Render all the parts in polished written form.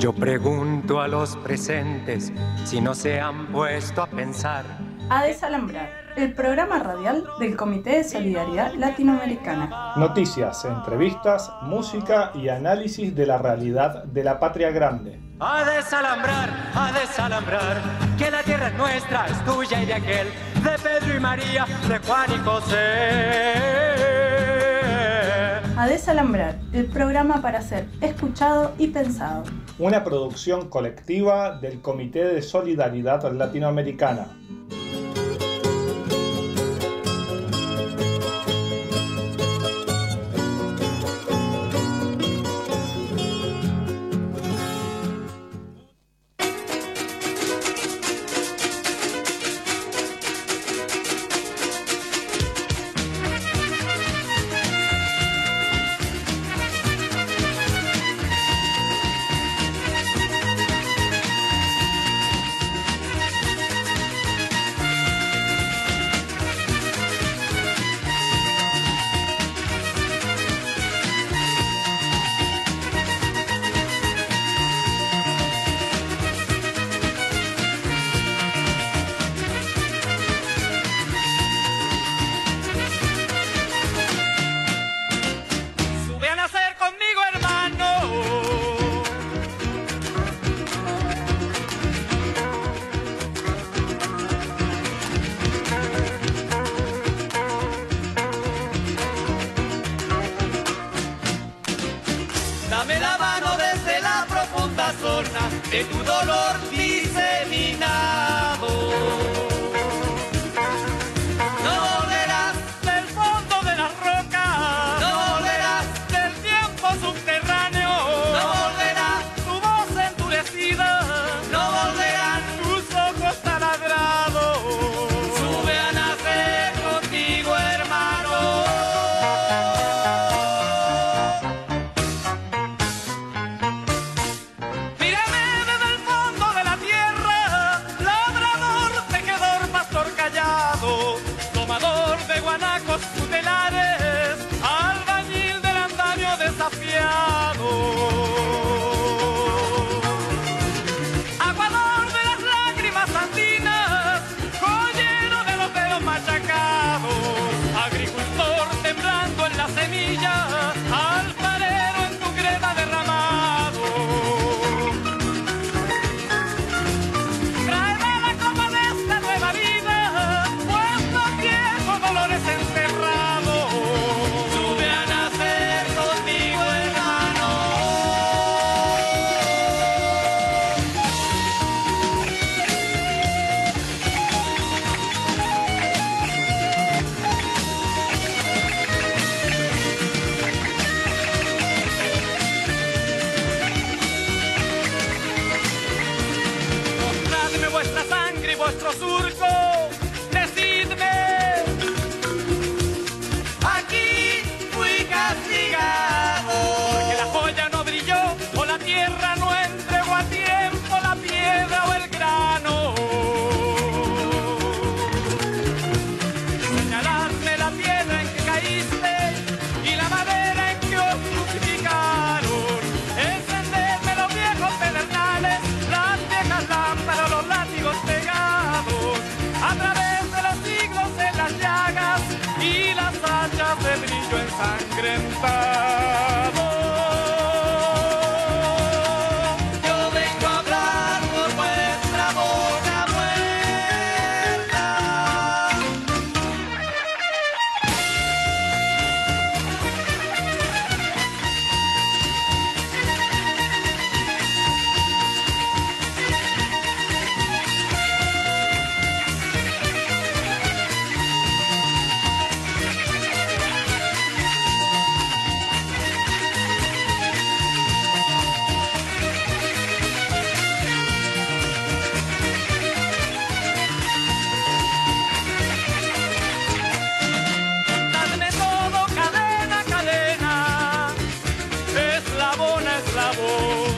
Yo pregunto a los presentes si no se han puesto a pensar. A Desalambrar, el programa radial del Comité de Solidaridad Latinoamericana. Noticias, entrevistas, música y análisis de la realidad de la patria grande. A desalambrar, que la tierra es nuestra, es tuya y de aquel, de Pedro y María, de Juan y José. A Desalambrar, el programa para ser escuchado y pensado. Una producción colectiva del Comité de Solidaridad Latinoamericana. Dame la mano desde la profunda zona de tu dolor diseminado. No volverás del fondo de las rocas, no volverás del tiempo subterráneo, no volverá tu voz endurecida, no volverán tus ojos taladrados. Sube a nacer contigo, hermano. Tutelares, albañil del andamio desafiado, aguador de las lágrimas andinas, joyero de los dedos machacados, agricultor temblando en la semilla, alfarero en tu greda derramado. Tráeme la copa de esta nueva vida, pues los viejos dolores enterrados. Sube a nacer conmigo, hermano. Mostradme vuestra sangre y vuestro surco. Decidme. Aquí fui castigado. Porque la joya no brilló o la tierra no entregó a tiempo la piedra o el grano. Señaladme la piedra en que caíste y la madera en que os crucificaron. Encendedme los viejos pedernales, las viejas lámparas, los látigos pegados. A través de los siglos en las llagas y las hachas de brillo ensangrentado. Yo vengo a hablar por vuestra boca muerta. Contadme todo, cadena, cadena, eslabón a eslabón.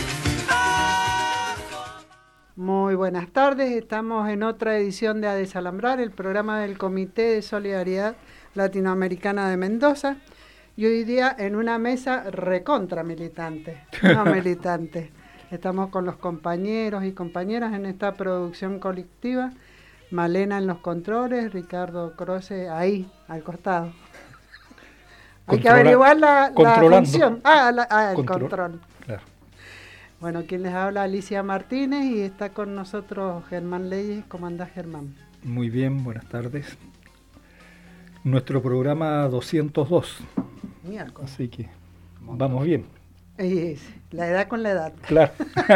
Muy buenas tardes, estamos en otra edición de A Desalambrar, el programa del Comité de Solidaridad Latinoamericana de Mendoza. Y hoy día en una mesa recontra militante, no militante. Estamos con los compañeros y compañeras en esta producción colectiva. Malena en los controles, Ricardo Croce ahí, al costado. Hay que averiguar la función. El control. Claro. Bueno, quien les habla, Alicia Martínez, y está con nosotros Germán Leyes. ¿Cómo andás, Germán? Muy bien, buenas tardes. Nuestro programa 202. Miércoles. Así que vamos bien. La edad con la edad. Claro.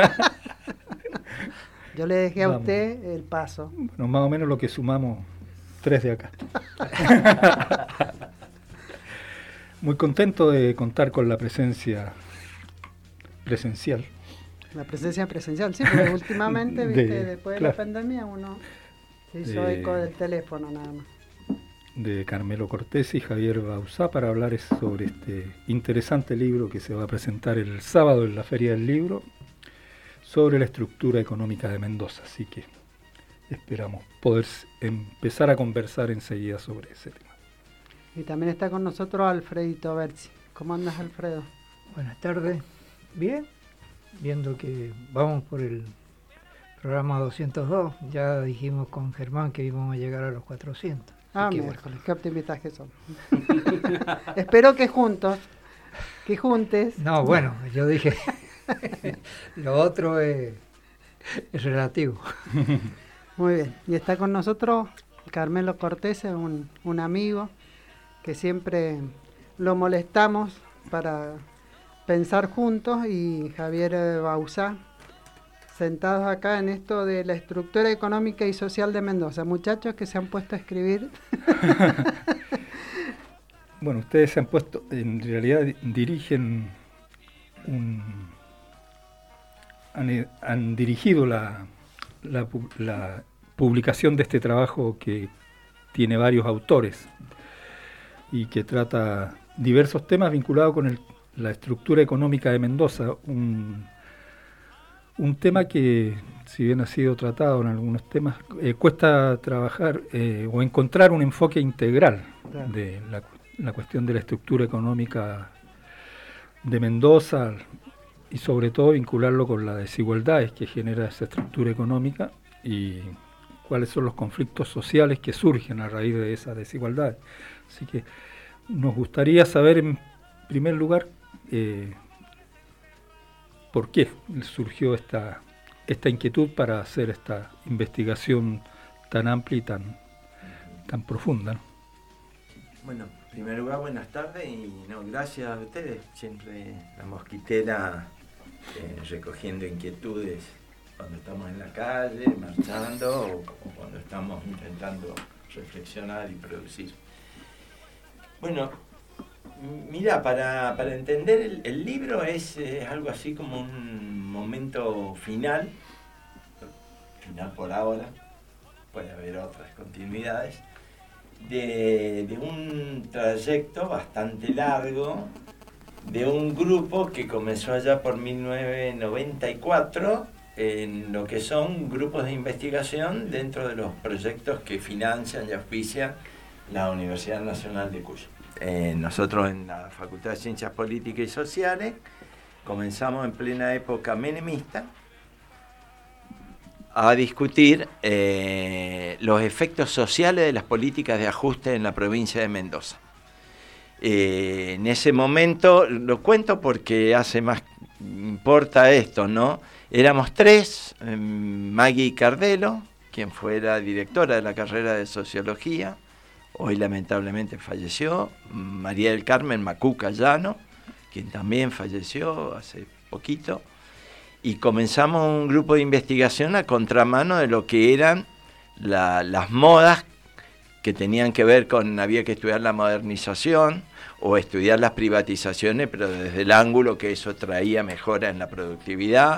Yo le dejé a usted el paso. Bueno, más o menos lo que sumamos 3 de acá. Muy contento de contar con la presencia presencial. La presencia presencial, sí, porque últimamente, después de la pandemia, uno se hizo eco del teléfono nada más. De Carmelo Cortés y Javier Bauzá para hablar sobre este interesante libro que se va a presentar el sábado en la Feria del Libro sobre la estructura económica de Mendoza. Así que esperamos poder empezar a conversar enseguida sobre ese tema. Y también está con nosotros Alfredito Berzi. ¿Cómo andas, Alfredo? Buenas tardes. Bien, viendo que vamos por el programa 202. Ya dijimos con Germán que íbamos a llegar a los 400. Miércoles, qué optimistas que son. Espero que juntes. No, bueno, yo dije, lo otro es relativo. Muy bien, y está con nosotros Carmelo Cortés, un amigo que siempre lo molestamos para pensar juntos, y Javier Bauzá, sentados acá en esto de la estructura económica y social de Mendoza. Muchachos que se han puesto a escribir. Bueno, ustedes se han puesto, en realidad dirigen han dirigido la publicación de este trabajo que tiene varios autores y que trata diversos temas vinculados con la estructura económica de Mendoza, un tema que, si bien ha sido tratado en algunos temas, cuesta trabajar o encontrar un enfoque integral de la cuestión de la estructura económica de Mendoza, y sobre todo vincularlo con las desigualdades que genera esa estructura económica y cuáles son los conflictos sociales que surgen a raíz de esas desigualdades. Así que nos gustaría saber, en primer lugar, ¿por qué surgió esta inquietud para hacer esta investigación tan amplia y tan profunda, ¿no? Bueno, en primer lugar, buenas tardes y gracias a ustedes. Siempre la mosquitera recogiendo inquietudes cuando estamos en la calle, marchando o cuando estamos intentando reflexionar y producir. Bueno, mira, para entender el libro es algo así como un momento final por ahora, puede haber otras continuidades, de un trayecto bastante largo de un grupo que comenzó allá por 1994 en lo que son grupos de investigación dentro de los proyectos que financian y auspician la Universidad Nacional de Cuyo. Nosotros en la Facultad de Ciencias Políticas y Sociales comenzamos en plena época menemista a discutir los efectos sociales de las políticas de ajuste en la provincia de Mendoza. En ese momento, lo cuento porque hace más importa esto, ¿no? Éramos 3, Maggie Cardelo, quien fuera directora de la carrera de Sociología, hoy lamentablemente falleció, María del Carmen Macuca Llano, quien también falleció hace poquito, y comenzamos un grupo de investigación a contramano de lo que eran las modas que tenían que ver con, había que estudiar la modernización o estudiar las privatizaciones, pero desde el ángulo que eso traía mejora en la productividad.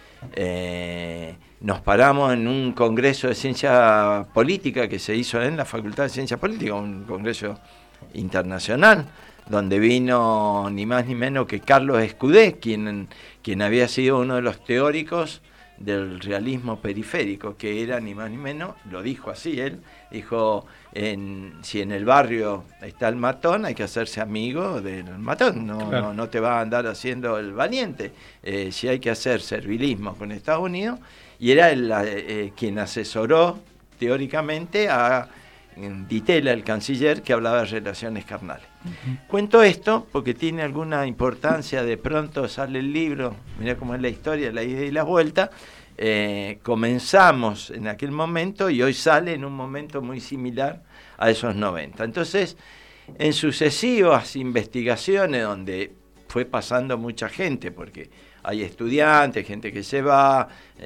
Nos paramos en un congreso de ciencia política que se hizo en la Facultad de Ciencias Políticas, un congreso internacional, donde vino ni más ni menos que Carlos Escudé, quien había sido uno de los teóricos del realismo periférico, que era ni más ni menos, lo dijo así él, dijo, si en el barrio está el matón, hay que hacerse amigo del matón, Claro. no te va a andar haciendo el valiente, si hay que hacer servilismo con Estados Unidos, y era quien asesoró teóricamente a Ditela, el canciller, que hablaba de relaciones carnales. Cuento esto porque tiene alguna importancia, de pronto sale el libro, mirá cómo es la historia, la ida y la vuelta, comenzamos en aquel momento y hoy sale en un momento muy similar a esos 90. Entonces, en sucesivas investigaciones donde fue pasando mucha gente, porque hay estudiantes, gente que se va,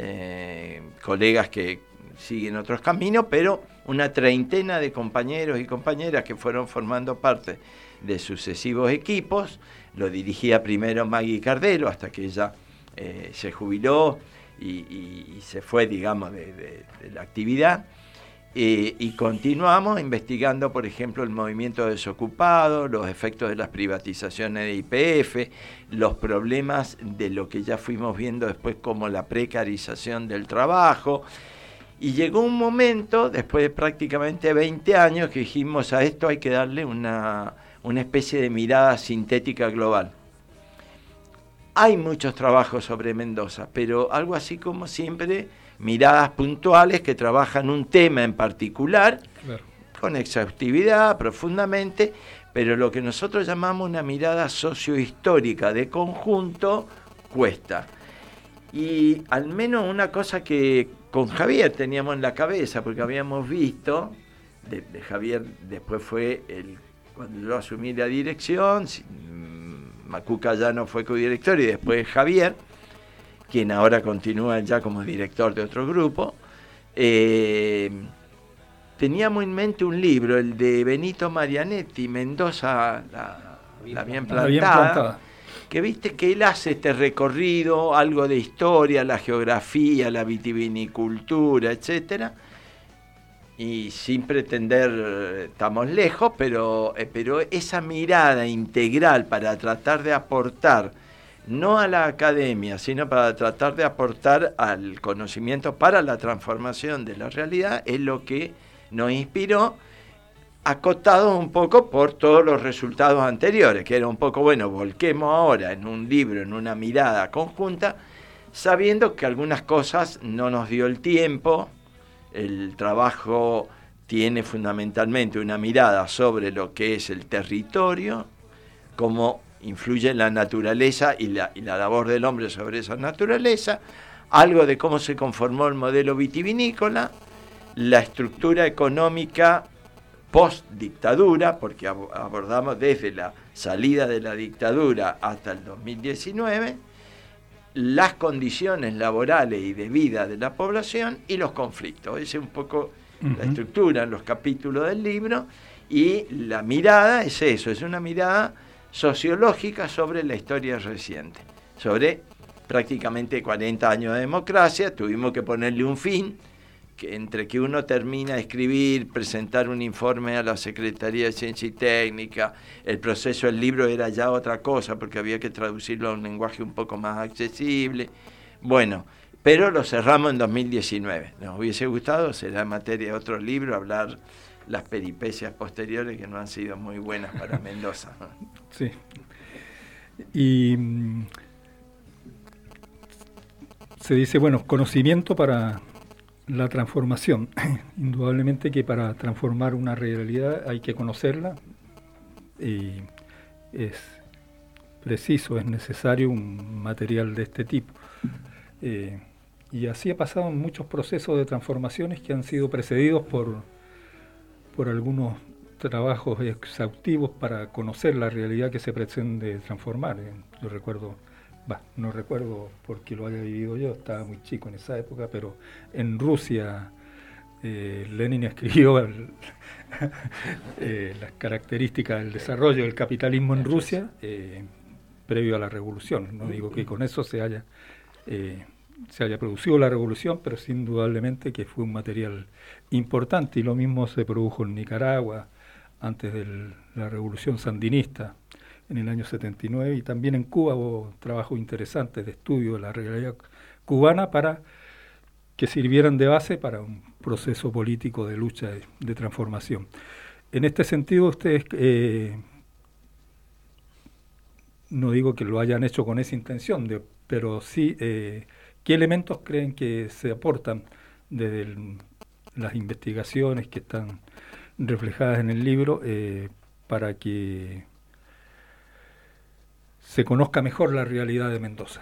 colegas que siguen otros caminos, pero una treintena de compañeros y compañeras que fueron formando parte de sucesivos equipos. Lo dirigía primero Maggie Cardelo hasta que ella se jubiló y se fue, digamos, de la actividad. Y continuamos investigando, por ejemplo, el movimiento desocupado, los efectos de las privatizaciones de YPF, los problemas de lo que ya fuimos viendo después como la precarización del trabajo. Y llegó un momento, después de prácticamente 20 años, que dijimos, a esto hay que darle una especie de mirada sintética global. Hay muchos trabajos sobre Mendoza, pero algo así como siempre, miradas puntuales que trabajan un tema en particular, Claro. con exhaustividad, profundamente, pero lo que nosotros llamamos una mirada sociohistórica de conjunto cuesta. Y al menos una cosa que con Javier teníamos en la cabeza, porque habíamos visto, de Javier después fue cuando yo asumí la dirección, Macuca ya no fue codirector y después Javier, quien ahora continúa ya como director de otro grupo, teníamos en mente un libro, el de Benito Marianetti, Mendoza, la bien plantada, que viste que él hace este recorrido, algo de historia, la geografía, la vitivinicultura, etcétera, y sin pretender, estamos lejos, pero esa mirada integral para tratar de aportar, no a la academia, sino para tratar de aportar al conocimiento para la transformación de la realidad, es lo que nos inspiró, acotados un poco por todos los resultados anteriores, que era un poco, bueno, volquemos ahora en un libro, en una mirada conjunta, sabiendo que algunas cosas no nos dio el tiempo. El trabajo tiene fundamentalmente una mirada sobre lo que es el territorio, cómo influye la naturaleza y la labor del hombre sobre esa naturaleza, algo de cómo se conformó el modelo vitivinícola, la estructura económica post-dictadura, porque abordamos desde la salida de la dictadura hasta el 2019, las condiciones laborales y de vida de la población y los conflictos. Esa es un poco la estructura en los capítulos del libro, y la mirada es eso, es una mirada sociológica sobre la historia reciente, sobre prácticamente 40 años de democracia. Tuvimos que ponerle un fin, que entre que uno termina de escribir, presentar un informe a la Secretaría de Ciencia y Técnica, el proceso del libro era ya otra cosa, porque había que traducirlo a un lenguaje un poco más accesible. Bueno, pero lo cerramos en 2019. Nos hubiese gustado, será materia de otro libro, hablar las peripecias posteriores que no han sido muy buenas para Mendoza. Sí. Y se dice, bueno, conocimiento para la transformación. Indudablemente que para transformar una realidad hay que conocerla, y es preciso, es necesario un material de este tipo. Y así ha pasado en muchos procesos de transformaciones que han sido precedidos por algunos trabajos exhaustivos para conocer la realidad que se pretende transformar. Yo recuerdo, no recuerdo porque lo haya vivido yo, estaba muy chico en esa época, pero en Rusia Lenin escribió las características del desarrollo del capitalismo en Rusia previo a la revolución. No digo que con eso se haya producido la revolución, pero sí, indudablemente que fue un material importante, y lo mismo se produjo en Nicaragua antes de la revolución sandinista en el año 79, y también en Cuba hubo trabajos interesantes de estudio de la realidad cubana para que sirvieran de base para un proceso político de lucha, de transformación. En este sentido, ustedes, no digo que lo hayan hecho con esa intención, pero sí, ¿qué elementos creen que se aportan desde las investigaciones que están reflejadas en el libro para que se conozca mejor la realidad de Mendoza?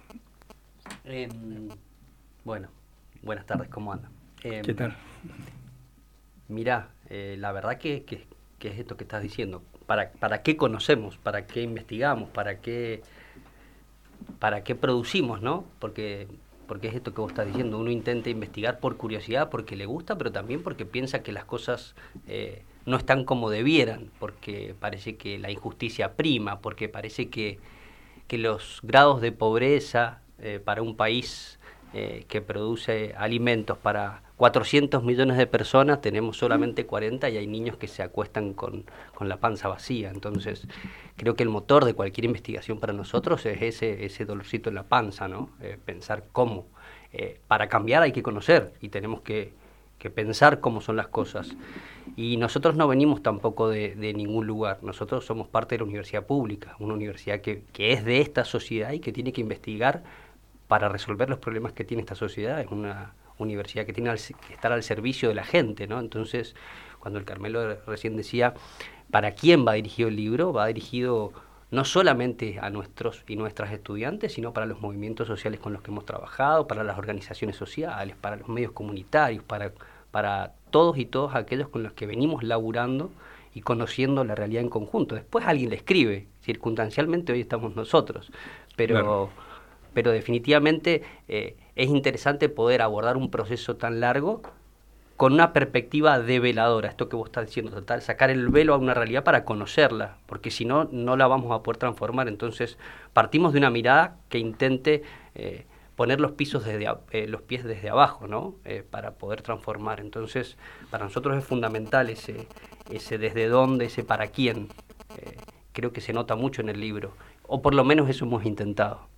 Bueno, buenas tardes, ¿cómo andan? ¿Qué tal? Mirá, la verdad que es esto que estás diciendo. ¿Para qué conocemos? ¿Para qué investigamos? ¿Para qué producimos, no? Porque es esto que vos estás diciendo. Uno intenta investigar por curiosidad, porque le gusta, pero también porque piensa que las cosas no están como debieran, porque parece que la injusticia prima, porque parece que los grados de pobreza para un país que produce alimentos para 400 millones de personas, tenemos solamente 40 y hay niños que se acuestan con la panza vacía. Entonces, creo que el motor de cualquier investigación para nosotros es ese dolorcito en la panza, ¿no? Pensar cómo. Para cambiar hay que conocer y tenemos que pensar cómo son las cosas. Y nosotros no venimos tampoco de ningún lugar. Nosotros somos parte de la universidad pública, una universidad que es de esta sociedad y que tiene que investigar para resolver los problemas que tiene esta sociedad. Es una universidad que tiene que estar al servicio de la gente, ¿no? Entonces, cuando el Carmelo recién decía, ¿para quién va dirigido el libro? Va dirigido no solamente a nuestros y nuestras estudiantes, sino para los movimientos sociales con los que hemos trabajado, para las organizaciones sociales, para los medios comunitarios, para todos y todas aquellos con los que venimos laburando y conociendo la realidad en conjunto. Después alguien le escribe, circunstancialmente hoy estamos nosotros, pero... Claro. Pero definitivamente es interesante poder abordar un proceso tan largo con una perspectiva develadora, esto que vos estás diciendo, tratar de sacar el velo a una realidad para conocerla, porque si no, no la vamos a poder transformar. Entonces, partimos de una mirada que intente poner los pies desde abajo, ¿no? Para poder transformar. Entonces, para nosotros es fundamental ese desde dónde, ese para quién. Creo que se nota mucho en el libro, o por lo menos eso hemos intentado.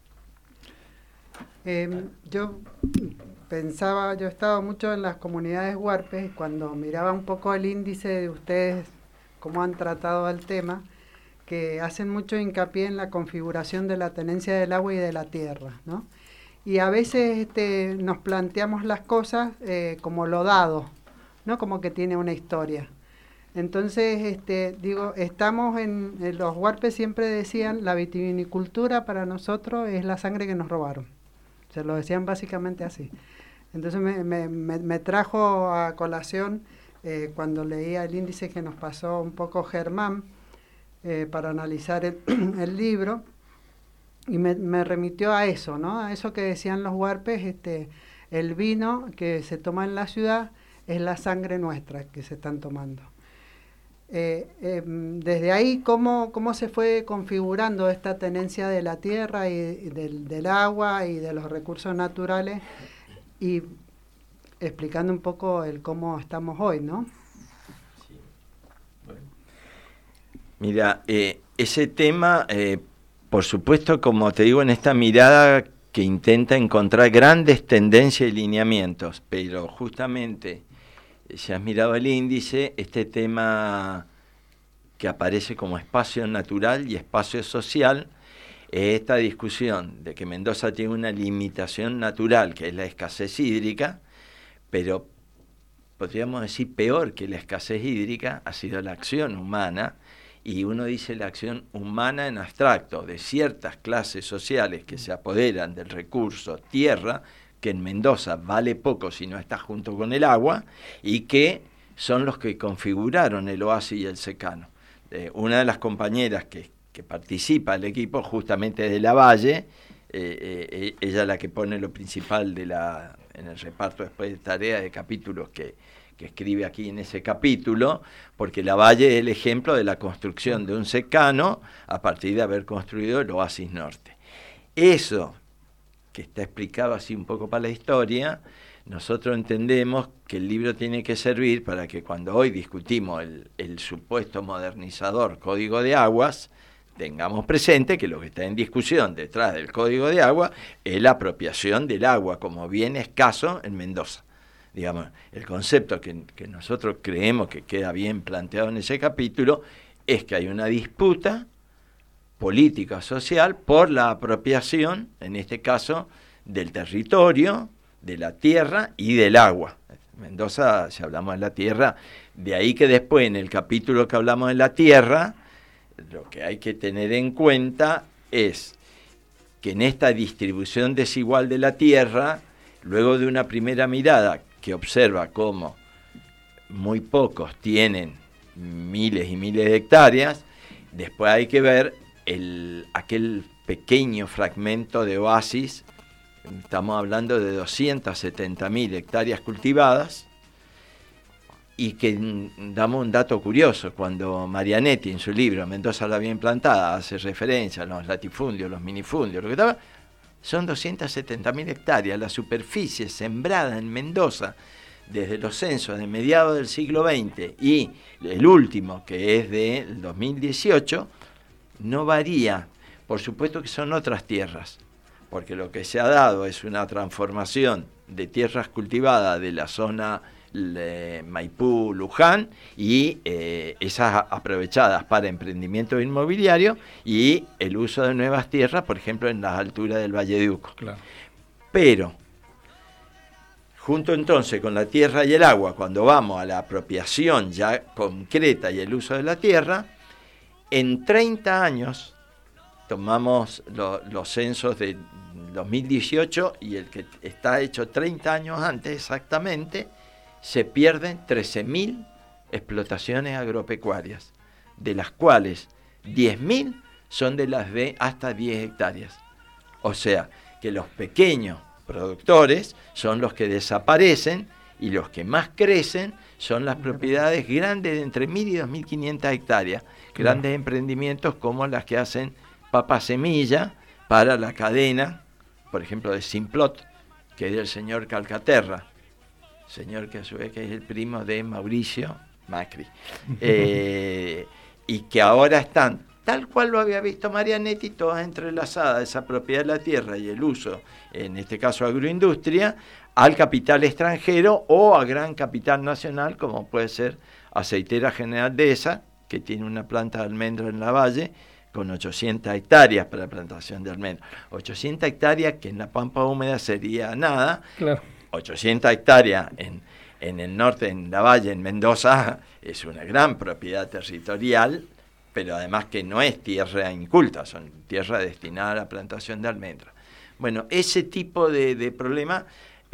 Yo estaba mucho en las comunidades huarpes, cuando miraba un poco el índice de ustedes, cómo han tratado el tema, que hacen mucho hincapié en la configuración de la tenencia del agua y de la tierra, ¿no? Y a veces nos planteamos las cosas como lo dado, ¿no? Como que tiene una historia. Entonces, estamos los huarpes siempre decían, la vitivinicultura para nosotros es la sangre que nos robaron. Se lo decían básicamente así. Entonces me trajo a colación cuando leía el índice que nos pasó un poco Germán para analizar el libro, y me remitió a eso, ¿no? A eso que decían los huarpes, el vino que se toma en la ciudad es la sangre nuestra que se están tomando. Desde ahí, ¿cómo se fue configurando esta tenencia de la tierra y del agua y de los recursos naturales, y explicando un poco el cómo estamos hoy, ¿no? Sí. Bueno. Mira, ese tema, por supuesto, como te digo, en esta mirada que intenta encontrar grandes tendencias y lineamientos, pero justamente... Si has mirado el índice, este tema que aparece como espacio natural y espacio social, esta discusión de que Mendoza tiene una limitación natural, que es la escasez hídrica, pero podríamos decir peor que la escasez hídrica ha sido la acción humana, y uno dice la acción humana en abstracto, de ciertas clases sociales que se apoderan del recurso tierra, que en Mendoza vale poco si no está junto con el agua, y que son los que configuraron el oasis y el secano. Una de las compañeras que participa del equipo, justamente de La Valle, ella es la que pone lo principal en el reparto después de tarea de capítulos que escribe aquí en ese capítulo, porque La Valle es el ejemplo de la construcción de un secano a partir de haber construido el oasis norte. Eso que está explicado así un poco para la historia, nosotros entendemos que el libro tiene que servir para que cuando hoy discutimos el supuesto modernizador Código de Aguas, tengamos presente que lo que está en discusión detrás del Código de Agua es la apropiación del agua como bien escaso en Mendoza. Digamos, el concepto que nosotros creemos que queda bien planteado en ese capítulo es que hay una disputa política social por la apropiación, en este caso, del territorio, de la tierra y del agua. Mendoza, si hablamos de la tierra, de ahí que después en el capítulo que hablamos de la tierra, lo que hay que tener en cuenta es que en esta distribución desigual de la tierra, luego de una primera mirada que observa cómo muy pocos tienen miles y miles de hectáreas, después hay que ver aquel pequeño fragmento de oasis. Estamos hablando de 270.000 hectáreas cultivadas, y que damos un dato curioso: cuando Marianetti en su libro Mendoza la bien plantada hace referencia a los latifundios, los minifundios, lo que estaba, son 270.000 hectáreas. La superficie sembrada en Mendoza desde los censos de mediados del siglo XX y el último, que es del 2018, no varía. Por supuesto que son otras tierras, porque lo que se ha dado es una transformación de tierras cultivadas de la zona Maipú, Luján, y esas aprovechadas para emprendimiento inmobiliario y el uso de nuevas tierras, por ejemplo, en las alturas del Valle de Uco. Claro. Pero, junto entonces con la tierra y el agua, cuando vamos a la apropiación ya concreta y el uso de la tierra, en 30 años, tomamos los censos de 2018 y el que está hecho 30 años antes exactamente, se pierden 13.000 explotaciones agropecuarias, de las cuales 10.000 son de las de hasta 10 hectáreas. O sea, que los pequeños productores son los que desaparecen y los que más crecen son las propiedades grandes de entre 1.000 y 2.500 hectáreas, grandes emprendimientos como las que hacen papa semilla para la cadena, por ejemplo, de Simplot, que es del señor Calcaterra, señor que a su vez que es el primo de Mauricio Macri, y que ahora están, tal cual lo había visto Marianetti, todas entrelazadas, esa propiedad de la tierra y el uso, en este caso agroindustria, al capital extranjero o a gran capital nacional, como puede ser Aceitera General Dehesa, que tiene una planta de almendro en la Valle, con 800 hectáreas para plantación de almendro. 800 hectáreas que en la pampa húmeda sería nada. Claro. 800 hectáreas en el norte, en la Valle, en Mendoza, es una gran propiedad territorial, pero además que no es tierra inculta, son tierra destinada a la plantación de almendra. Bueno, ese tipo de problema,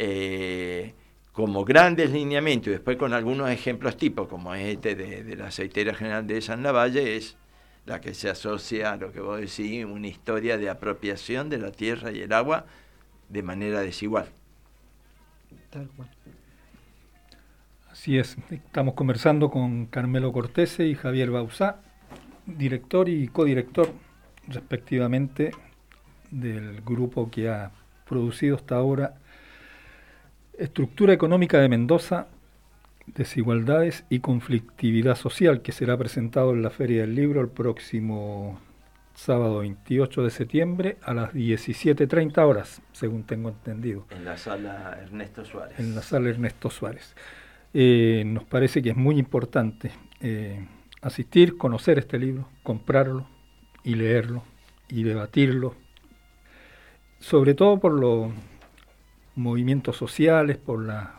como grandes lineamientos, y después con algunos ejemplos tipos, como es este de la Aceitera General Dehesa en la Valle, es la que se asocia a lo que vos decís, una historia de apropiación de la tierra y el agua de manera desigual. Tal cual. Así es, estamos conversando con Carmelo Cortese y Javier Bauzá, director y codirector respectivamente del grupo que ha producido hasta ahora Estructura Económica de Mendoza, Desigualdades y Conflictividad Social, que será presentado en la Feria del Libro el próximo sábado 28 de septiembre a las 17:30 horas, según tengo entendido. En la sala Ernesto Suárez. En la sala Ernesto Suárez. Nos parece que es muy importante asistir, conocer este libro, comprarlo y leerlo y debatirlo, sobre todo por los movimientos sociales, por las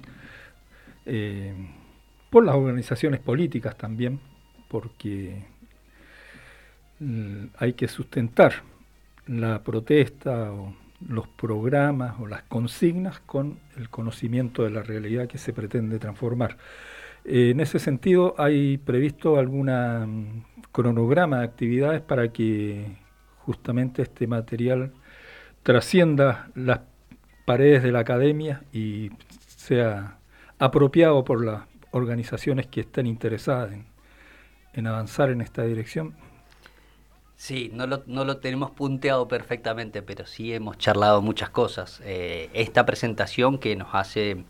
organizaciones políticas también, porque hay que sustentar la protesta o los programas o las consignas con el conocimiento de la realidad que se pretende transformar. En ese sentido, ¿hay previsto algún cronograma de actividades para que justamente este material trascienda las paredes de la academia y sea apropiado por las organizaciones que estén interesadas en avanzar en esta dirección? Sí, no lo tenemos punteado perfectamente, pero sí hemos charlado muchas cosas. Esta presentación que nos hace,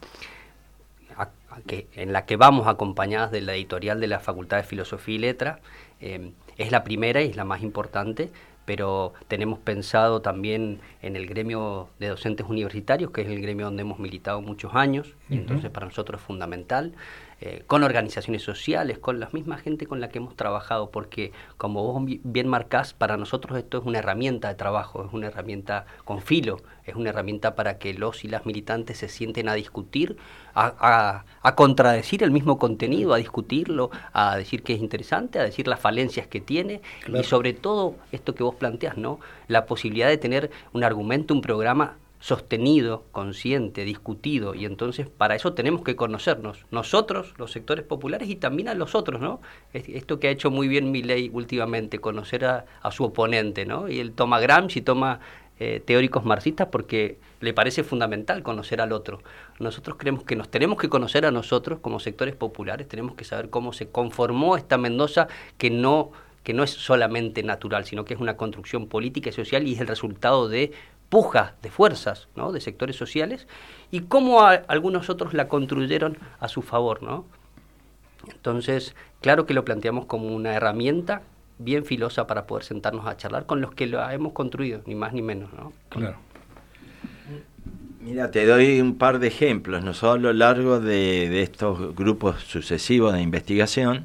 en la que vamos acompañadas de la editorial de la Facultad de Filosofía y Letras, es la primera y es la más importante, pero tenemos pensado también en el gremio de docentes universitarios, que es el gremio donde hemos militado muchos años, y entonces para nosotros es fundamental, con organizaciones sociales, con la misma gente con la que hemos trabajado, porque como vos bien marcás, para nosotros esto es una herramienta de trabajo, es una herramienta con filo, es una herramienta para que los y las militantes se sienten a discutir, a contradecir el mismo contenido, a discutirlo, a decir que es interesante, a decir las falencias que tiene, claro. Y sobre todo esto que vos planteás, ¿no? La posibilidad de tener un argumento, un programa sostenido, consciente, discutido, y entonces para eso tenemos que conocernos, nosotros, los sectores populares, y también a los otros, ¿no? Esto que ha hecho muy bien Milei últimamente, conocer a su oponente, ¿no? Y él toma Gramsci, toma teóricos marxistas porque le parece fundamental conocer al otro. Nosotros creemos que nos tenemos que conocer a nosotros como sectores populares, tenemos que saber cómo se conformó esta Mendoza que no es solamente natural, sino que es una construcción política y social y es el resultado de pujas, de fuerzas, ¿no? De sectores sociales, y cómo algunos otros la construyeron a su favor, ¿no? Entonces, claro que lo planteamos como una herramienta bien filosa para poder sentarnos a charlar con los que la hemos construido, ni más ni menos, ¿no? Claro. Mira, te doy un par de ejemplos. Nosotros a lo largo de estos grupos sucesivos de investigación,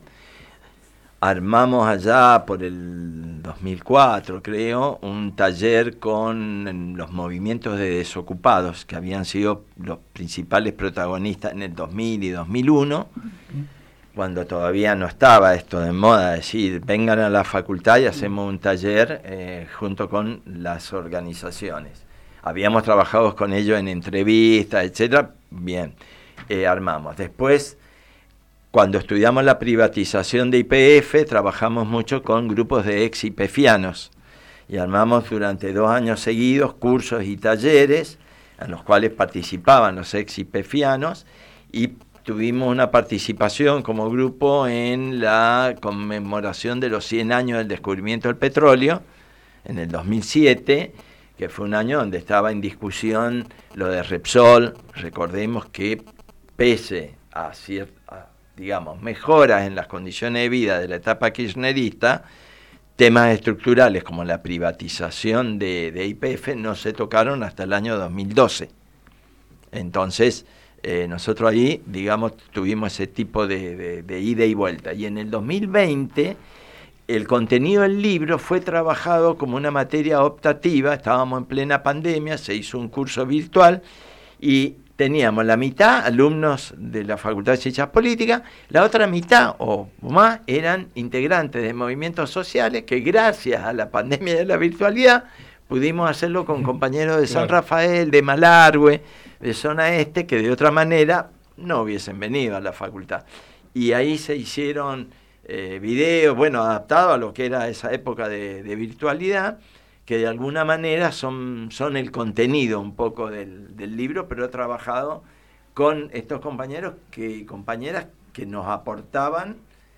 armamos allá por el 2004, creo, un taller con los movimientos de desocupados, que habían sido los principales protagonistas en el 2000 y 2001, cuando todavía no estaba esto de moda, decir, vengan a la facultad y hacemos un taller junto con las organizaciones. Habíamos trabajado con ellos en entrevistas, etcétera. Bien, armamos. Después, cuando estudiamos la privatización de YPF, trabajamos mucho con grupos de ex-YPFianos y armamos durante 2 años seguidos cursos y talleres en los cuales participaban los ex-YPFianos y tuvimos una participación como grupo en la conmemoración de los 100 años del descubrimiento del petróleo en el 2007, que fue un año donde estaba en discusión lo de Repsol. Recordemos que pese a digamos, mejoras en las condiciones de vida de la etapa kirchnerista, temas estructurales como la privatización de YPF no se tocaron hasta el año 2012. Entonces, nosotros ahí, digamos, tuvimos ese tipo de ida y vuelta. Y en el 2020, el contenido del libro fue trabajado como una materia optativa, estábamos en plena pandemia, se hizo un curso virtual y teníamos la mitad alumnos de la Facultad de Ciencias Políticas, la otra mitad o más eran integrantes de movimientos sociales que gracias a la pandemia de la virtualidad pudimos hacerlo con compañeros de San Rafael, de Malargüe, de zona este, que de otra manera no hubiesen venido a la facultad. Y ahí se hicieron videos, bueno, adaptados a lo que era esa época de virtualidad, que de alguna manera son el contenido un poco del libro, pero he trabajado con estos compañeros y compañeras que nos aportaban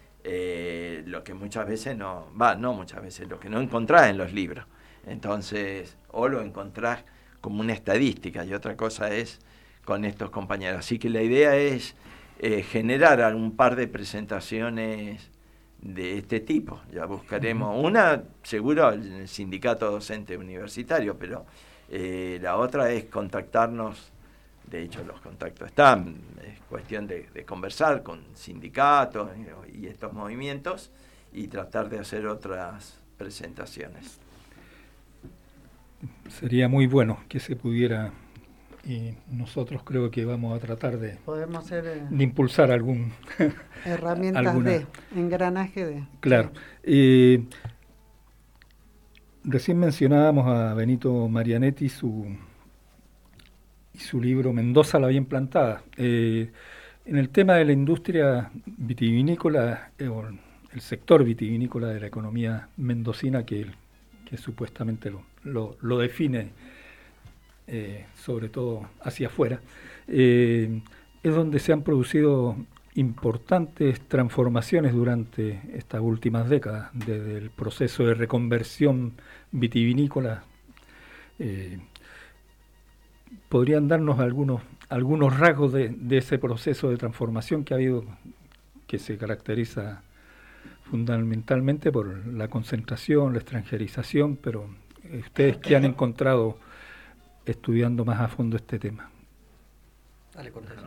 lo que muchas veces lo que no encontrás en los libros. Entonces, o lo encontrás como una estadística y otra cosa es con estos compañeros. Así que la idea es generar un par de presentaciones de este tipo. Ya buscaremos una, seguro, en el sindicato docente universitario, pero la otra es contactarnos. De hecho, los contactos están, es cuestión de conversar con sindicatos y estos movimientos y tratar de hacer otras presentaciones. Sería muy bueno que se pudiera, y nosotros creo que vamos a tratar de impulsar algún herramientas de engranaje de. Claro. Recién mencionábamos a Benito Marianetti y su libro Mendoza la bien plantada. En el tema de la industria vitivinícola, el sector vitivinícola de la economía mendocina que supuestamente lo define, sobre todo hacia afuera, es donde se han producido importantes transformaciones durante estas últimas décadas, desde el proceso de reconversión vitivinícola. ¿Podrían darnos algunos rasgos de ese proceso de transformación que ha habido, que se caracteriza fundamentalmente por la concentración, la extranjerización, pero ustedes ¿qué han encontrado estudiando más a fondo este tema? Dale, Cortés.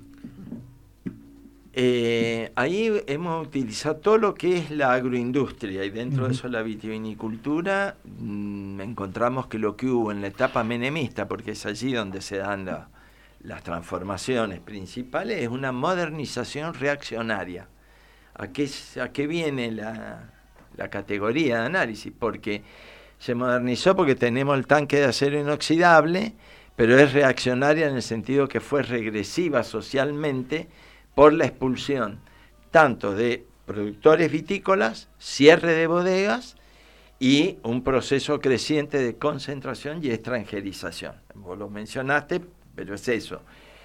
Ahí hemos utilizado todo lo que es la agroindustria y dentro de eso la vitivinicultura. Encontramos que lo que hubo en la etapa menemista, porque es allí donde se dan las transformaciones principales, es una modernización reaccionaria. ¿A qué viene la categoría de análisis? Porque se modernizó porque tenemos el tanque de acero inoxidable, pero es reaccionaria en el sentido que fue regresiva socialmente por la expulsión tanto de productores vitícolas, cierre de bodegas y un proceso creciente de concentración y extranjerización. Vos lo mencionaste, pero es eso.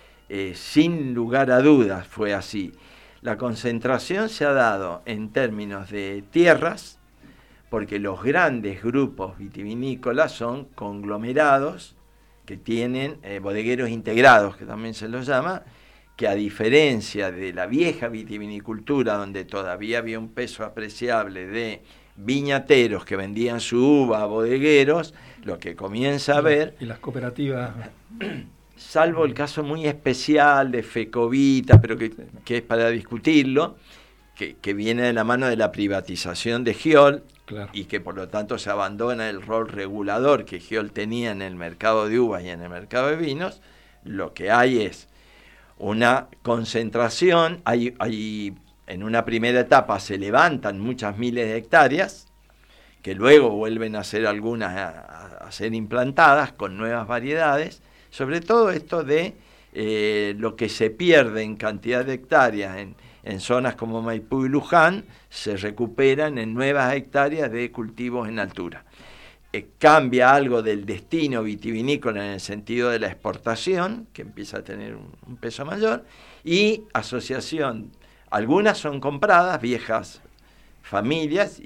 Sin lugar a dudas fue así. La concentración se ha dado en términos de tierras, porque los grandes grupos vitivinícolas son conglomerados que tienen bodegueros integrados, que también se los llama, que a diferencia de la vieja vitivinicultura, donde todavía había un peso apreciable de viñateros que vendían su uva a bodegueros, lo que comienza a ver... Y las cooperativas... Salvo el caso muy especial de Fecovita, pero que es para discutirlo, que viene de la mano de la privatización de Giol, claro, y que por lo tanto se abandona el rol regulador que Giol tenía en el mercado de uvas y en el mercado de vinos. Lo que hay es una concentración, hay en una primera etapa se levantan muchas miles de hectáreas, que luego vuelven a ser algunas a ser implantadas con nuevas variedades, sobre todo esto de lo que se pierde en cantidad de hectáreas en zonas como Maipú y Luján, se recuperan en nuevas hectáreas de cultivos en altura. Cambia algo del destino vitivinícola en el sentido de la exportación, que empieza a tener un peso mayor, y asociación. Algunas son compradas, viejas familias,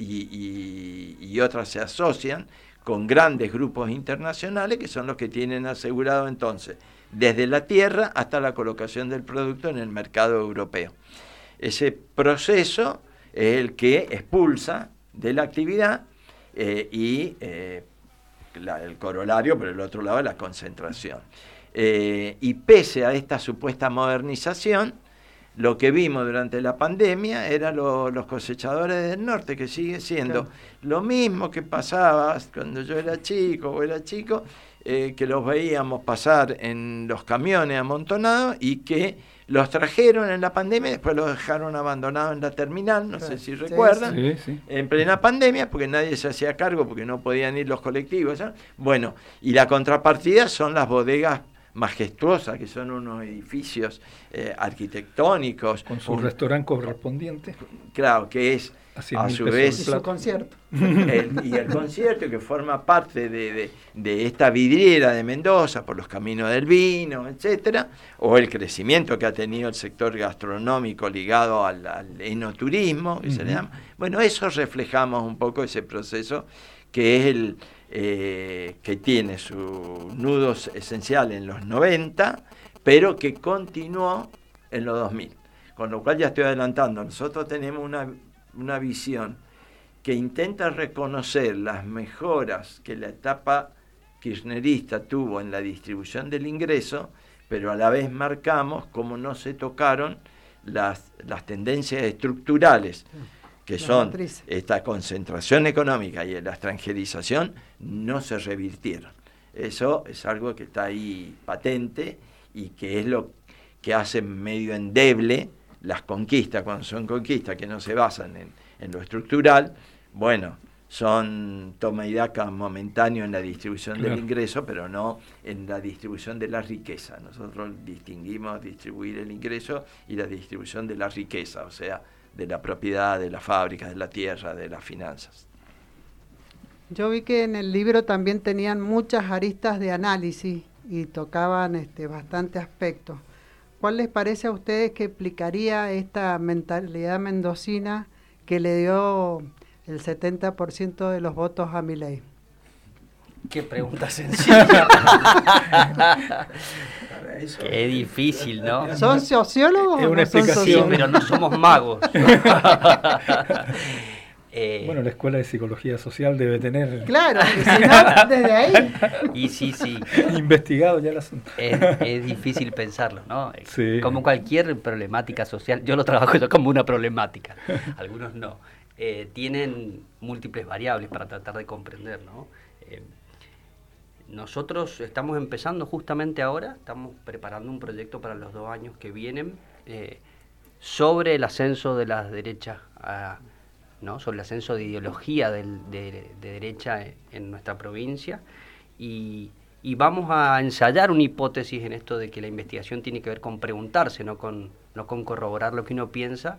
y otras se asocian con grandes grupos internacionales que son los que tienen asegurado entonces desde la tierra hasta la colocación del producto en el mercado europeo. Ese proceso es el que expulsa de la actividad el corolario, por el otro lado, la concentración. Y pese a esta supuesta modernización, lo que vimos durante la pandemia eran los cosechadores del norte, que sigue siendo lo mismo que pasaba cuando yo era chico, que los veíamos pasar en los camiones amontonados y que los trajeron en la pandemia, después los dejaron abandonados en la terminal, no sé si recuerdan, en plena pandemia, porque nadie se hacía cargo, porque no podían ir los colectivos, ¿sabes? Bueno, y la contrapartida son las bodegas majestuosas, que son unos edificios arquitectónicos. Con su restaurante correspondiente. Claro, que es a su vez su concierto. El concierto que forma parte de esta vidriera de Mendoza por los caminos del vino, etcétera, o el crecimiento que ha tenido el sector gastronómico ligado al enoturismo, que se le llama. Bueno, eso reflejamos un poco ese proceso que es el que tiene su nudo esencial en los 90, pero que continuó en los 2000. Con lo cual ya estoy adelantando, nosotros tenemos una visión que intenta reconocer las mejoras que la etapa kirchnerista tuvo en la distribución del ingreso, pero a la vez marcamos cómo no se tocaron las tendencias estructurales, que son esta concentración económica y la extranjerización, no se revirtieron. Eso es algo que está ahí patente y que es lo que hace medio endeble las conquistas, cuando son conquistas que no se basan en lo estructural. Bueno, son toma y daca momentáneo en la distribución del ingreso, pero no en la distribución de la riqueza. Nosotros distinguimos distribuir el ingreso y la distribución de la riqueza, o sea, de la propiedad, de las fábricas, de la tierra, de las finanzas. Yo vi que en el libro también tenían muchas aristas de análisis y tocaban bastantes aspectos. ¿Cuál les parece a ustedes que explicaría esta mentalidad mendocina que le dio el 70% de los votos a Milei? Qué pregunta sencilla. Qué difícil, ¿no? ¿Son sociólogos? Es una o no son explicación. Sí, sociólogos? pero no somos magos. Bueno, la Escuela de Psicología Social debe tener Claro, porque si no, desde ahí. Y sí, investigado ya el asunto. es difícil pensarlo, ¿no? Sí. Como cualquier problemática social, yo lo trabajo yo como una problemática, algunos no. Tienen múltiples variables para tratar de comprender, ¿no? Nosotros estamos empezando justamente ahora, estamos preparando un proyecto para los 2 años que vienen sobre el ascenso de las derechas, ¿no? Sobre el ascenso de ideología de derecha en nuestra provincia y vamos a ensayar una hipótesis en esto de que la investigación tiene que ver con preguntarse, no con corroborar lo que uno piensa,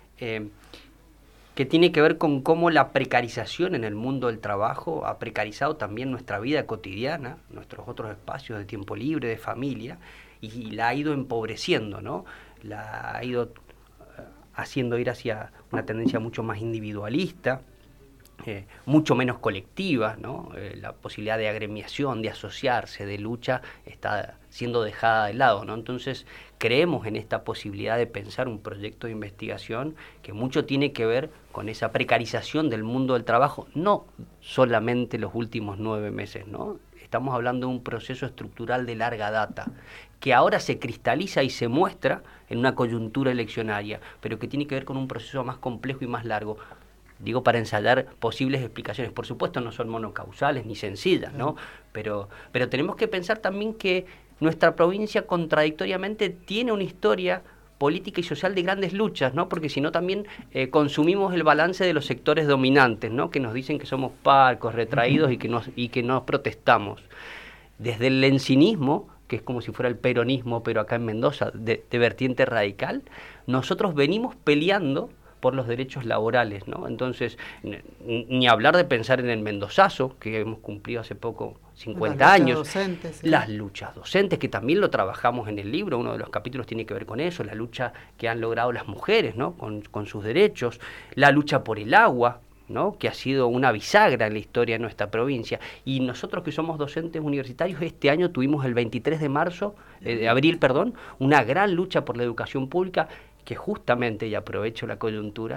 que tiene que ver con cómo la precarización en el mundo del trabajo ha precarizado también nuestra vida cotidiana, nuestros otros espacios de tiempo libre, de familia, y la ha ido empobreciendo, ¿no? La ha ido haciendo ir hacia una tendencia mucho más individualista, mucho menos colectiva, ¿no? La posibilidad de agremiación, de asociarse, de lucha, está siendo dejada de lado, ¿no? Entonces, creemos en esta posibilidad de pensar un proyecto de investigación que mucho tiene que ver con esa precarización del mundo del trabajo, no solamente los últimos 9 meses, ¿no? Estamos hablando de un proceso estructural de larga data, que ahora se cristaliza y se muestra en una coyuntura eleccionaria, pero que tiene que ver con un proceso más complejo y más largo. Digo, para ensayar posibles explicaciones. Por supuesto no son monocausales ni sencillas, ¿no? Pero tenemos que pensar también que nuestra provincia contradictoriamente tiene una historia política y social de grandes luchas, ¿no? Porque si no también consumimos el balance de los sectores dominantes, ¿no? Que nos dicen que somos parcos, retraídos y que no protestamos. Desde el lencinismo, que es como si fuera el peronismo, pero acá en Mendoza, de vertiente radical, nosotros venimos peleando por los derechos laborales, ¿no? Entonces, ni hablar de pensar en el mendozazo, que hemos cumplido hace poco 50 años, Docentes, sí. Las luchas docentes, que también lo trabajamos en el libro, uno de los capítulos tiene que ver con eso, la lucha que han logrado las mujeres, ¿no? Con sus derechos, la lucha por el agua, ¿no? Que ha sido una bisagra en la historia de nuestra provincia, y nosotros que somos docentes universitarios, este año tuvimos el 23 de abril, una gran lucha por la educación pública, que justamente, y aprovecho la coyuntura,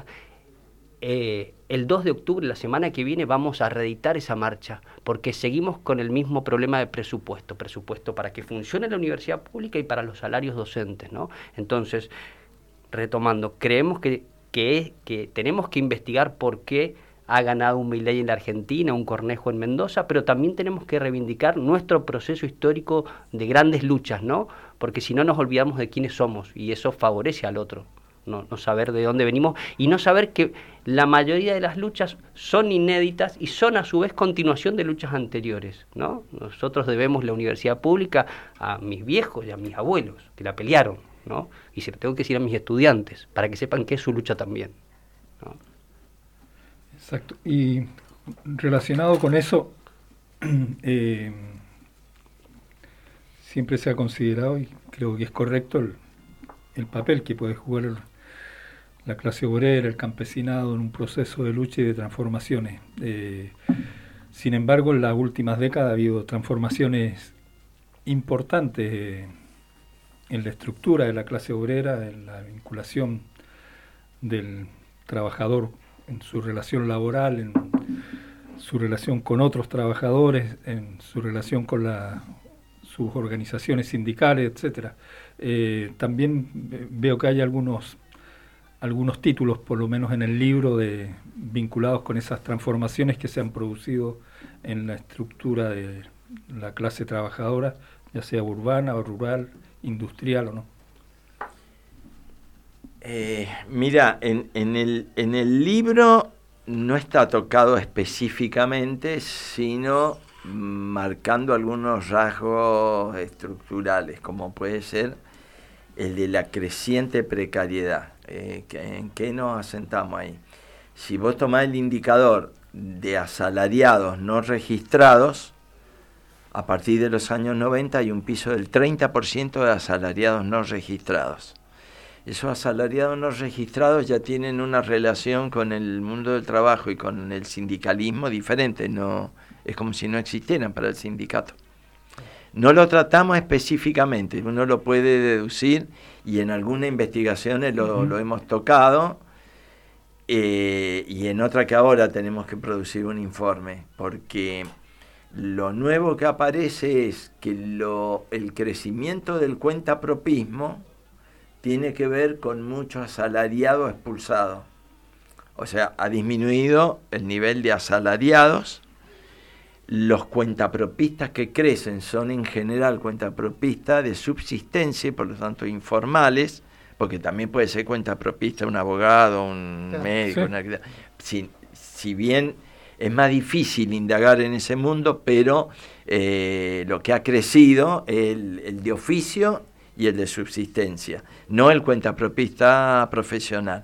el 2 de octubre, la semana que viene, vamos a reeditar esa marcha, porque seguimos con el mismo problema de presupuesto para que funcione la universidad pública y para los salarios docentes, ¿no? Entonces, retomando, creemos que tenemos que investigar por qué ha ganado un Milei en la Argentina, un Cornejo en Mendoza, pero también tenemos que reivindicar nuestro proceso histórico de grandes luchas, ¿no? Porque si no nos olvidamos de quiénes somos, y eso favorece al otro, no saber de dónde venimos y no saber que la mayoría de las luchas son inéditas y son a su vez continuación de luchas anteriores, ¿no? Nosotros debemos la universidad pública a mis viejos y a mis abuelos, que la pelearon, ¿no? Y se lo tengo que decir a mis estudiantes, para que sepan que es su lucha también, ¿no? Exacto. Y relacionado con eso, siempre se ha considerado, y creo que es correcto, el papel que puede jugar la clase obrera, el campesinado en un proceso de lucha y de transformaciones. Sin embargo, en las últimas décadas ha habido transformaciones importantes en la estructura de la clase obrera, en la vinculación del trabajador en su relación laboral, en su relación con otros trabajadores, en su relación con sus organizaciones sindicales, etcétera. También veo que hay algunos títulos, por lo menos en el libro, vinculados con esas transformaciones que se han producido en la estructura de la clase trabajadora, ya sea urbana o rural, industrial o no. Mira, en el libro no está tocado específicamente, sino marcando algunos rasgos estructurales, como puede ser el de la creciente precariedad. ¿En qué nos asentamos ahí? Si vos tomás el indicador de asalariados no registrados, a partir de los años 90 hay un piso del 30% de asalariados no registrados. Esos asalariados no registrados ya tienen una relación con el mundo del trabajo y con el sindicalismo diferente, no es como si no existieran para el sindicato. No lo tratamos específicamente, uno lo puede deducir y en algunas investigaciones lo hemos tocado y en otra que ahora tenemos que producir un informe, porque lo nuevo que aparece es que el crecimiento del cuentapropismo tiene que ver con mucho asalariado expulsado. O sea, ha disminuido el nivel de asalariados. Los cuentapropistas que crecen son en general cuentapropistas de subsistencia y por lo tanto informales, porque también puede ser cuentapropista un abogado, un médico, si bien es más difícil indagar en ese mundo, pero lo que ha crecido es el de oficio y el de subsistencia, no el cuentapropista profesional.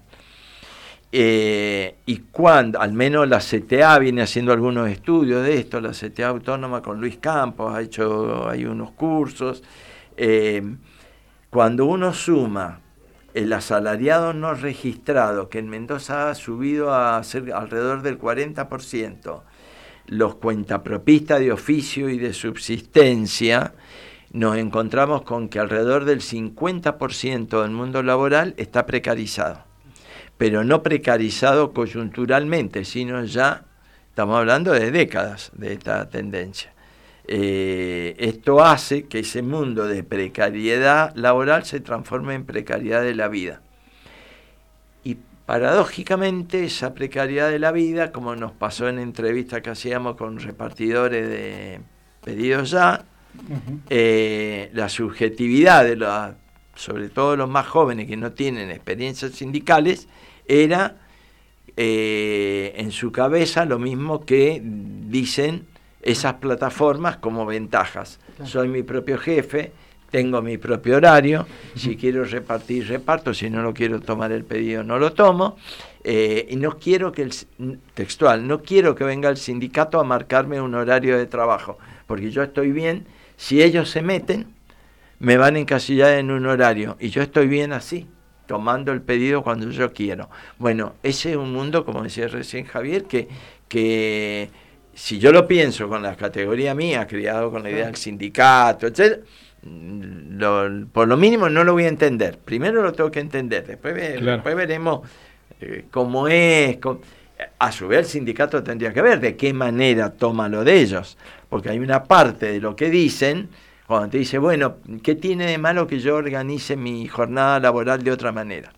Y cuando, al menos la CTA viene haciendo algunos estudios de esto, la CTA Autónoma con Luis Campos ha hecho hay unos cursos, cuando uno suma el asalariado no registrado, que en Mendoza ha subido a ser alrededor del 40%, los cuentapropistas de oficio y de subsistencia, nos encontramos con que alrededor del 50% del mundo laboral está precarizado, pero no precarizado coyunturalmente, sino ya estamos hablando de décadas de esta tendencia. Esto hace que ese mundo de precariedad laboral se transforme en precariedad de la vida. Y paradójicamente esa precariedad de la vida, como nos pasó en entrevistas que hacíamos con repartidores de pedidos ya, la subjetividad de sobre todo los más jóvenes que no tienen experiencias sindicales, era en su cabeza lo mismo que dicen esas plataformas como ventajas. Claro. Soy mi propio jefe, tengo mi propio horario, si quiero repartir, reparto, si no lo quiero tomar el pedido, no lo tomo, y no quiero que no quiero que venga el sindicato a marcarme un horario de trabajo, porque yo estoy bien, si ellos se meten, me van a encasillar en un horario, y yo estoy bien así, tomando el pedido cuando yo quiero. Bueno, ese es un mundo, como decía recién Javier, que si yo lo pienso con la categoría mía, criado con la idea del sindicato, etc., por lo mínimo no lo voy a entender. Primero lo tengo que entender, después veremos cómo es. A su vez el sindicato tendría que ver de qué manera toma lo de ellos, porque hay una parte de lo que dicen, cuando te dice, bueno, ¿qué tiene de malo que yo organice mi jornada laboral de otra manera?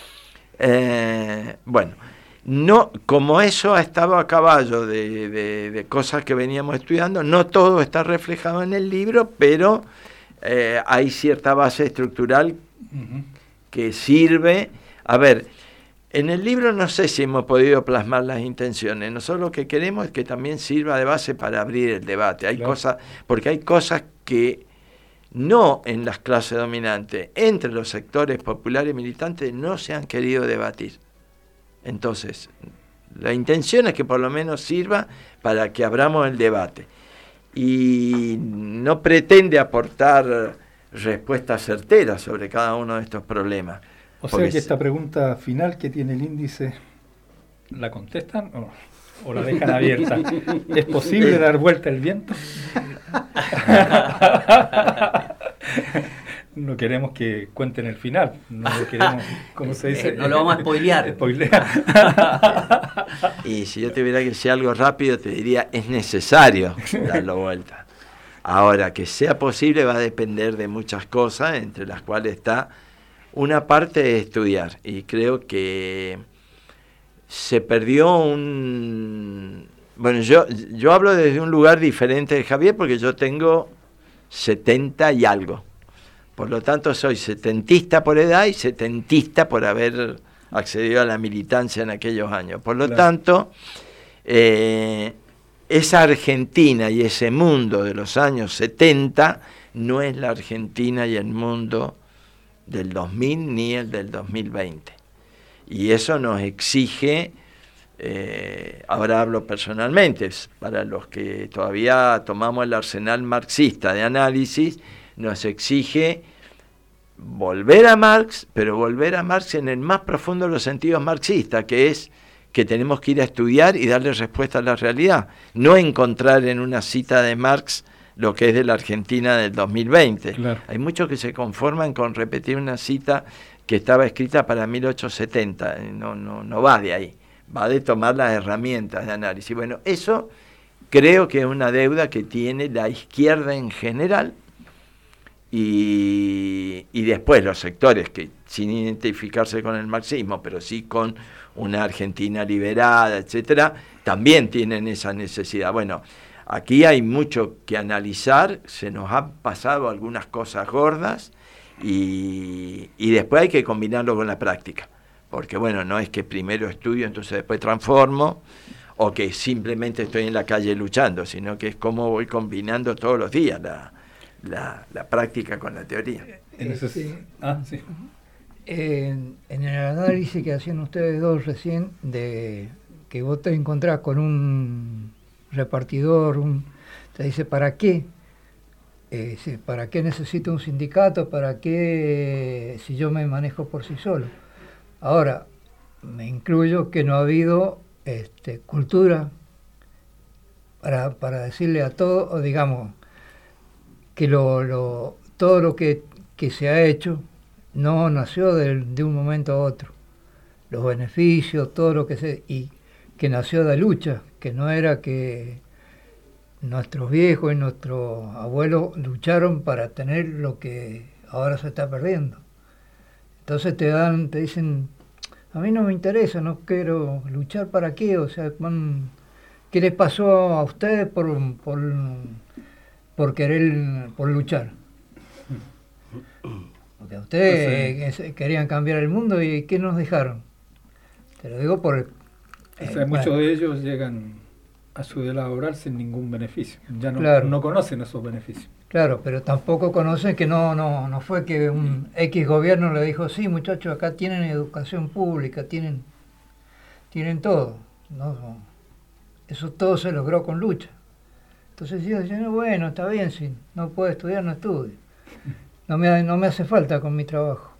Bueno, no, como eso ha estado a caballo de cosas que veníamos estudiando, no todo está reflejado en el libro, pero hay cierta base estructural que sirve. A ver, en el libro no sé si hemos podido plasmar las intenciones. Nosotros lo que queremos es que también sirva de base para abrir el debate. Hay cosas, porque hay cosas que no en las clases dominantes, entre los sectores populares y militantes, no se han querido debatir. Entonces, la intención es que por lo menos sirva para que abramos el debate. Y no pretende aportar respuestas certeras sobre cada uno de estos problemas. O sea que esta pregunta final que tiene el índice, ¿la contestan o la dejan abierta? ¿Es posible dar vuelta el viento? No queremos que cuenten el final, no lo queremos, ¿cómo se dice? No lo vamos a spoilear. Y si yo tuviera que decir algo rápido, te diría, es necesario darlo vuelta. Ahora, que sea posible va a depender de muchas cosas, entre las cuales está una parte de estudiar. Y creo que se perdió Bueno, yo hablo desde un lugar diferente de Javier, porque yo tengo 70 y algo. Por lo tanto, soy setentista por edad y setentista por haber accedido a la militancia en aquellos años. Por lo tanto, esa Argentina y ese mundo de los años 70 no es la Argentina y el mundo del 2000 ni el del 2020. Y eso nos exige, ahora hablo personalmente, para los que todavía tomamos el arsenal marxista de análisis, nos exige volver a Marx, pero volver a Marx en el más profundo de los sentidos marxistas, que es que tenemos que ir a estudiar y darle respuesta a la realidad, no encontrar en una cita de Marx lo que es de la Argentina del 2020. Claro. Hay muchos que se conforman con repetir una cita que estaba escrita para 1870, no va de ahí, va de tomar las herramientas de análisis. Bueno, eso creo que es una deuda que tiene la izquierda en general y después los sectores que, sin identificarse con el marxismo, pero sí con una Argentina liberada, etcétera, también tienen esa necesidad. Bueno, aquí hay mucho que analizar, se nos han pasado algunas cosas gordas y después hay que combinarlo con la práctica, porque bueno, no es que primero estudio, entonces después transformo, o que simplemente estoy en la calle luchando, sino que es cómo voy combinando todos los días la práctica con la teoría. Sí. Sí. En el análisis que hacían ustedes dos recién, de que vos te encontrás con un repartidor, te dice, ¿para qué? ¿Para qué necesito un sindicato? ¿Para qué si yo me manejo por sí solo? Ahora, me incluyo que no ha habido cultura para decirle a todo, o digamos, que todo lo que se ha hecho no nació de un momento a otro. Los beneficios, todo lo y que nació de lucha, que no era que nuestros viejos y nuestros abuelos lucharon para tener lo que ahora se está perdiendo. Entonces te dicen, a mí no me interesa, no quiero luchar para qué, o sea, ¿qué les pasó a ustedes por luchar? Porque ustedes querían cambiar el mundo y ¿qué nos dejaron? Te lo digo por... muchos de ellos llegan a su edad laboral sin ningún beneficio. Ya no conocen esos beneficios. Claro, pero tampoco conocen que no fue que un X gobierno le dijo, sí, muchachos, acá tienen educación pública, tienen todo. Eso todo se logró con lucha. Entonces ellos dicen, bueno, está bien, si no puedo estudiar, no estudio. No me hace falta con mi trabajo.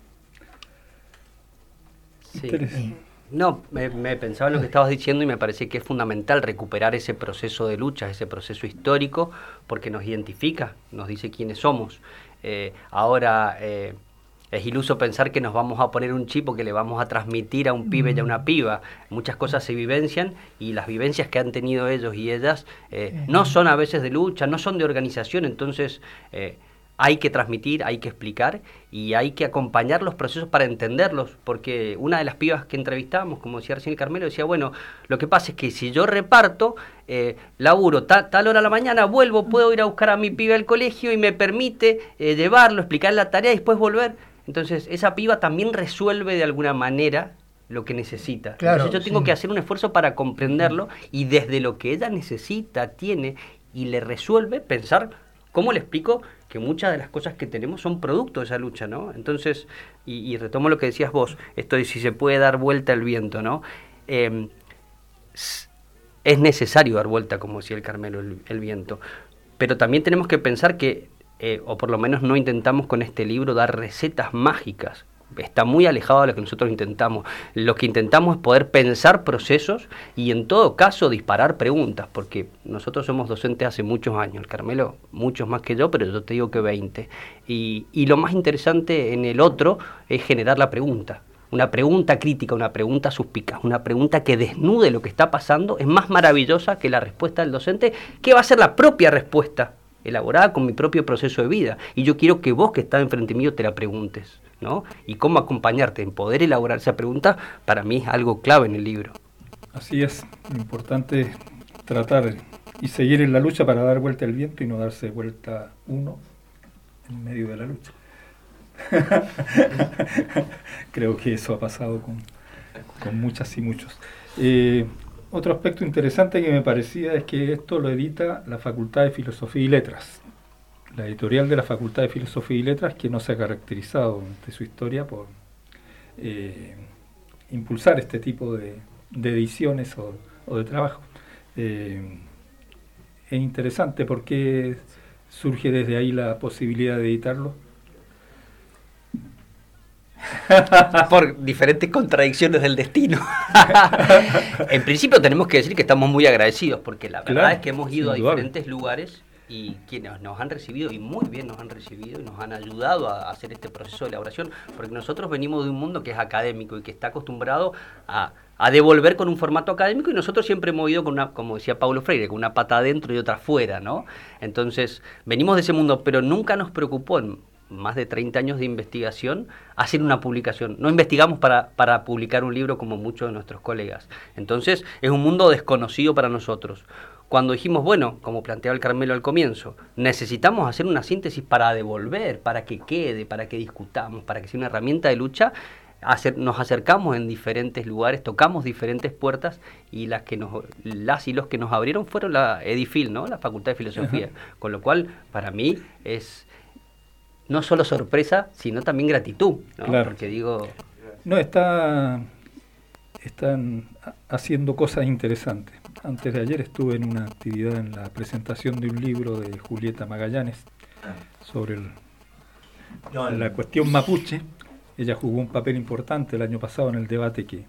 Sí. No, me pensaba en lo que estabas diciendo y me parece que es fundamental recuperar ese proceso de lucha, ese proceso histórico, porque nos identifica, nos dice quiénes somos. Ahora es iluso pensar que nos vamos a poner un chip o que le vamos a transmitir a un pibe y a una piba. Muchas cosas se vivencian y las vivencias que han tenido ellos y ellas no son a veces de lucha, no son de organización, entonces... hay que transmitir, hay que explicar y hay que acompañar los procesos para entenderlos, porque una de las pibas que entrevistamos, como decía recién el Carmelo, decía, bueno, lo que pasa es que si yo reparto, laburo tal hora a la mañana, vuelvo, puedo ir a buscar a mi piba al colegio y me permite llevarlo, explicar la tarea y después volver. Entonces, esa piba también resuelve de alguna manera lo que necesita. Claro, entonces yo tengo que hacer un esfuerzo para comprenderlo y desde lo que ella necesita, tiene y le resuelve, pensar cómo le explico que muchas de las cosas que tenemos son producto de esa lucha, ¿no? Entonces, y retomo lo que decías vos, esto de si se puede dar vuelta el viento, ¿no? Es necesario dar vuelta, como decía el Carmelo, el viento, pero también tenemos que pensar que, o por lo menos no intentamos con este libro dar recetas mágicas. Está muy alejado de lo que nosotros intentamos. Lo que intentamos es poder pensar procesos y en todo caso disparar preguntas, porque nosotros somos docentes hace muchos años, el Carmelo muchos más que yo, pero yo te digo que 20. Y lo más interesante en el otro es generar la pregunta. Una pregunta crítica, una pregunta suspicaz, una pregunta que desnude lo que está pasando es más maravillosa que la respuesta del docente, que va a ser la propia respuesta, elaborada con mi propio proceso de vida. Y yo quiero que vos que estás enfrente mío te la preguntes, ¿no? Y cómo acompañarte en poder elaborar esa pregunta, para mí es algo clave en el libro. Así es, lo importante es tratar y seguir en la lucha para dar vuelta el viento y no darse vuelta uno en medio de la lucha. Creo que eso ha pasado con muchas y muchos. Otro aspecto interesante que me parecía es que esto lo edita la Facultad de Filosofía y Letras, la editorial de la Facultad de Filosofía y Letras, que no se ha caracterizado durante su historia por impulsar este tipo de ediciones o de trabajo. Es interesante porque surge desde ahí la posibilidad de editarlo. por diferentes contradicciones del destino. En principio tenemos que decir que estamos muy agradecidos, porque la verdad es que hemos ido a diferentes lugares y quienes nos han recibido, y muy bien nos han recibido, y nos han ayudado a hacer este proceso de elaboración, porque nosotros venimos de un mundo que es académico y que está acostumbrado a devolver con un formato académico, y nosotros siempre hemos ido con una, como decía Paulo Freire, con una pata adentro y otra afuera, ¿no? Entonces, venimos de ese mundo, pero nunca nos preocupó en más de 30 años de investigación hacer una publicación. No investigamos para publicar un libro como muchos de nuestros colegas. Entonces, es un mundo desconocido para nosotros. Cuando dijimos, bueno, como planteaba el Carmelo al comienzo, necesitamos hacer una síntesis para devolver, para que quede, para que discutamos, para que sea una herramienta de lucha, nos acercamos en diferentes lugares, tocamos diferentes puertas, y las y los que nos abrieron fueron la Edifil, ¿no? La Facultad de Filosofía. Uh-huh. Con lo cual, para mí, es no solo sorpresa, sino también gratitud, ¿no? Claro. Porque digo... No, están haciendo cosas interesantes. Antes de ayer estuve en una actividad en la presentación de un libro de Julieta Magallanes sobre la cuestión mapuche. Ella jugó un papel importante el año pasado en el debate que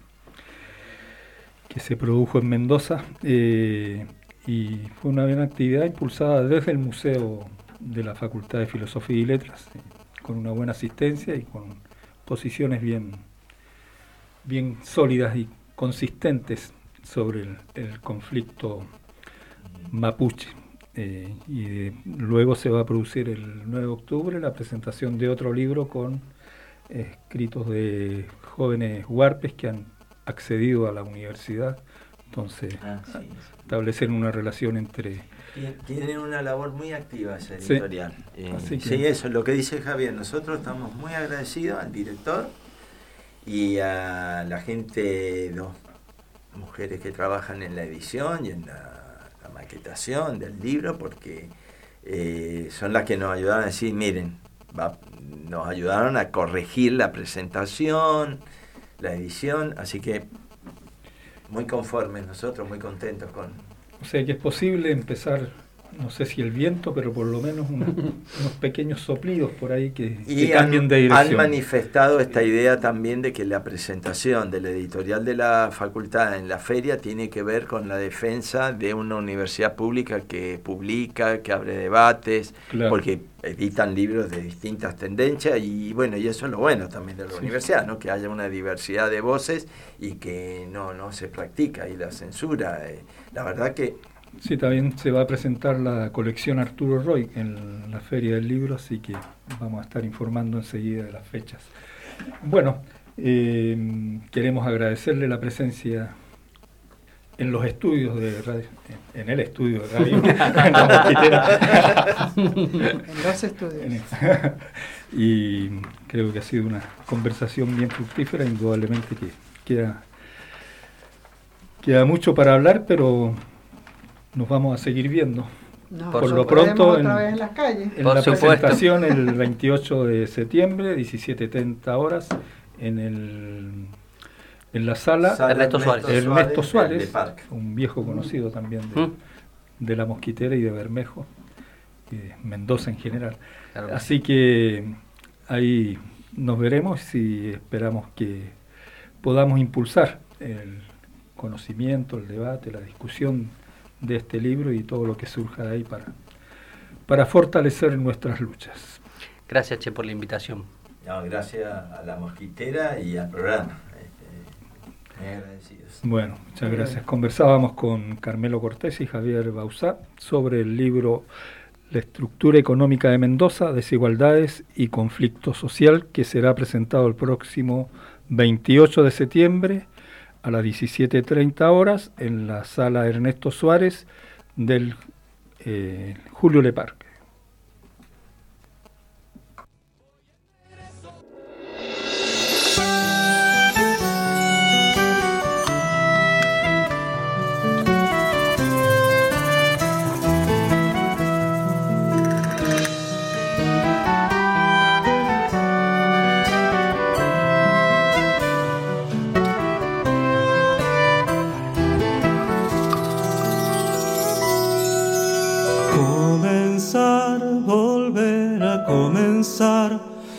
se produjo en Mendoza, y fue una buena actividad impulsada desde el Museo de la Facultad de Filosofía y Letras, con una buena asistencia y con posiciones bien sólidas y consistentes sobre el conflicto mapuche. Luego se va a producir el 9 de octubre la presentación de otro libro con escritos de jóvenes huarpes que han accedido a la universidad. Entonces, establecer una relación entre... Tienen una labor muy activa esa editorial. Sí, eso es lo que dice Javier. Nosotros estamos muy agradecidos al director y a la gente, dos mujeres que trabajan en la edición y en la maquetación del libro, porque son las que nos ayudaron a decir, miren, nos ayudaron a corregir la presentación, la edición, así que muy conformes nosotros, muy contentos con... O sea que es posible empezar, no sé si el viento, pero por lo menos unos pequeños soplidos por ahí que cambien de dirección. Han manifestado esta idea también de que la presentación de la editorial de la facultad en la feria tiene que ver con la defensa de una universidad pública que publica, que abre debates, claro, porque editan libros de distintas tendencias, y bueno, y eso es lo bueno también de la universidad, ¿no? Que haya una diversidad de voces y que no se practica ahí la censura. La verdad que... Sí, también se va a presentar la colección Arturo Roy en la Feria del Libro, así que vamos a estar informando enseguida de las fechas. Bueno, queremos agradecerle la presencia en los estudios de radio, en el estudio de radio, en los estudios. Y creo que ha sido una conversación bien fructífera, indudablemente que queda mucho para hablar, pero nos vamos a seguir viendo. Por lo pronto otra vez en las calles. En la presentación el 28 de septiembre, 17:30 horas, en la sala Ernesto Suárez, un viejo conocido también de La Mosquitera y de Bermejo, y de Mendoza en general. Claro. Así que ahí nos veremos y esperamos que podamos impulsar el conocimiento, el debate, la discusión de este libro y todo lo que surja de ahí para fortalecer nuestras luchas. Gracias, Che, por la invitación. No, gracias a La Mosquitera y al programa. Muy agradecidos. Bueno, muchas gracias. Conversábamos con Carmelo Cortés y Javier Bauzá sobre el libro La estructura económica de Mendoza, desigualdades y conflicto social, que será presentado el próximo 28 de septiembre a las 17:30 horas en la sala Ernesto Suárez del Julio Leparque.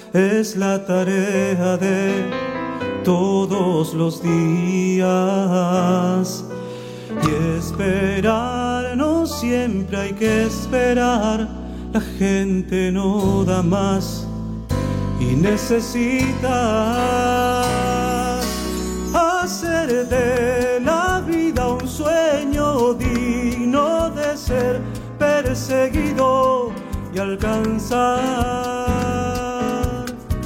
es la tarea de todos los días. Y esperar, no siempre hay que esperar, la gente no da más y necesita hacer de la vida un sueño digno de ser perseguido y alcanzar.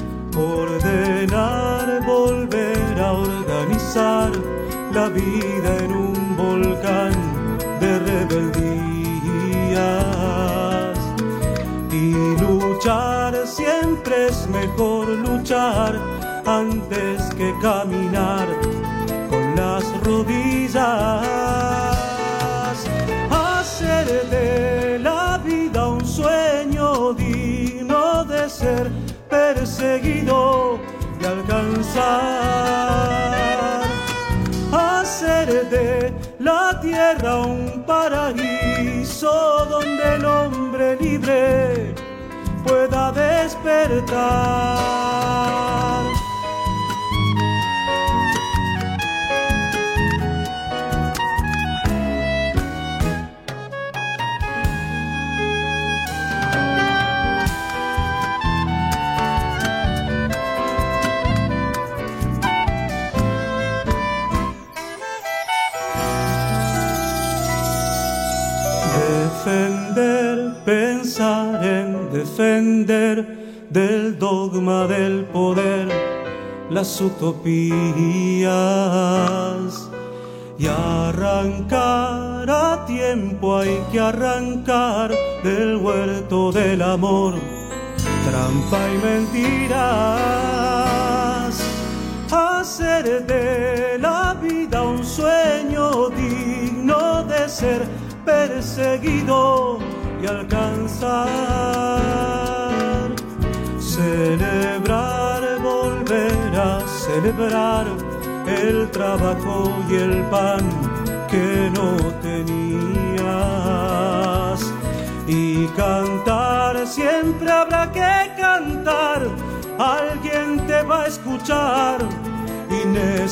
Ordenar, volver a organizar la vida en un volcán de rebeldías. Y luchar, siempre es mejor luchar antes que caminar con las rodillas. Hacer de la vida un sueño digno de ser perseguido y alcanzar. Hacer de la tierra un paraíso donde el hombre libre pueda despertar. Defender, pensar en defender del dogma del poder las utopías. Y arrancar a tiempo, hay que arrancar del huerto del amor, trampa y mentiras. Hacer de la vida un sueño digno de ser perseguido y alcanzar. Celebrar, volver a celebrar el trabajo y el pan que no tenías. Y cantar, siempre habrá que cantar, alguien te va a escuchar y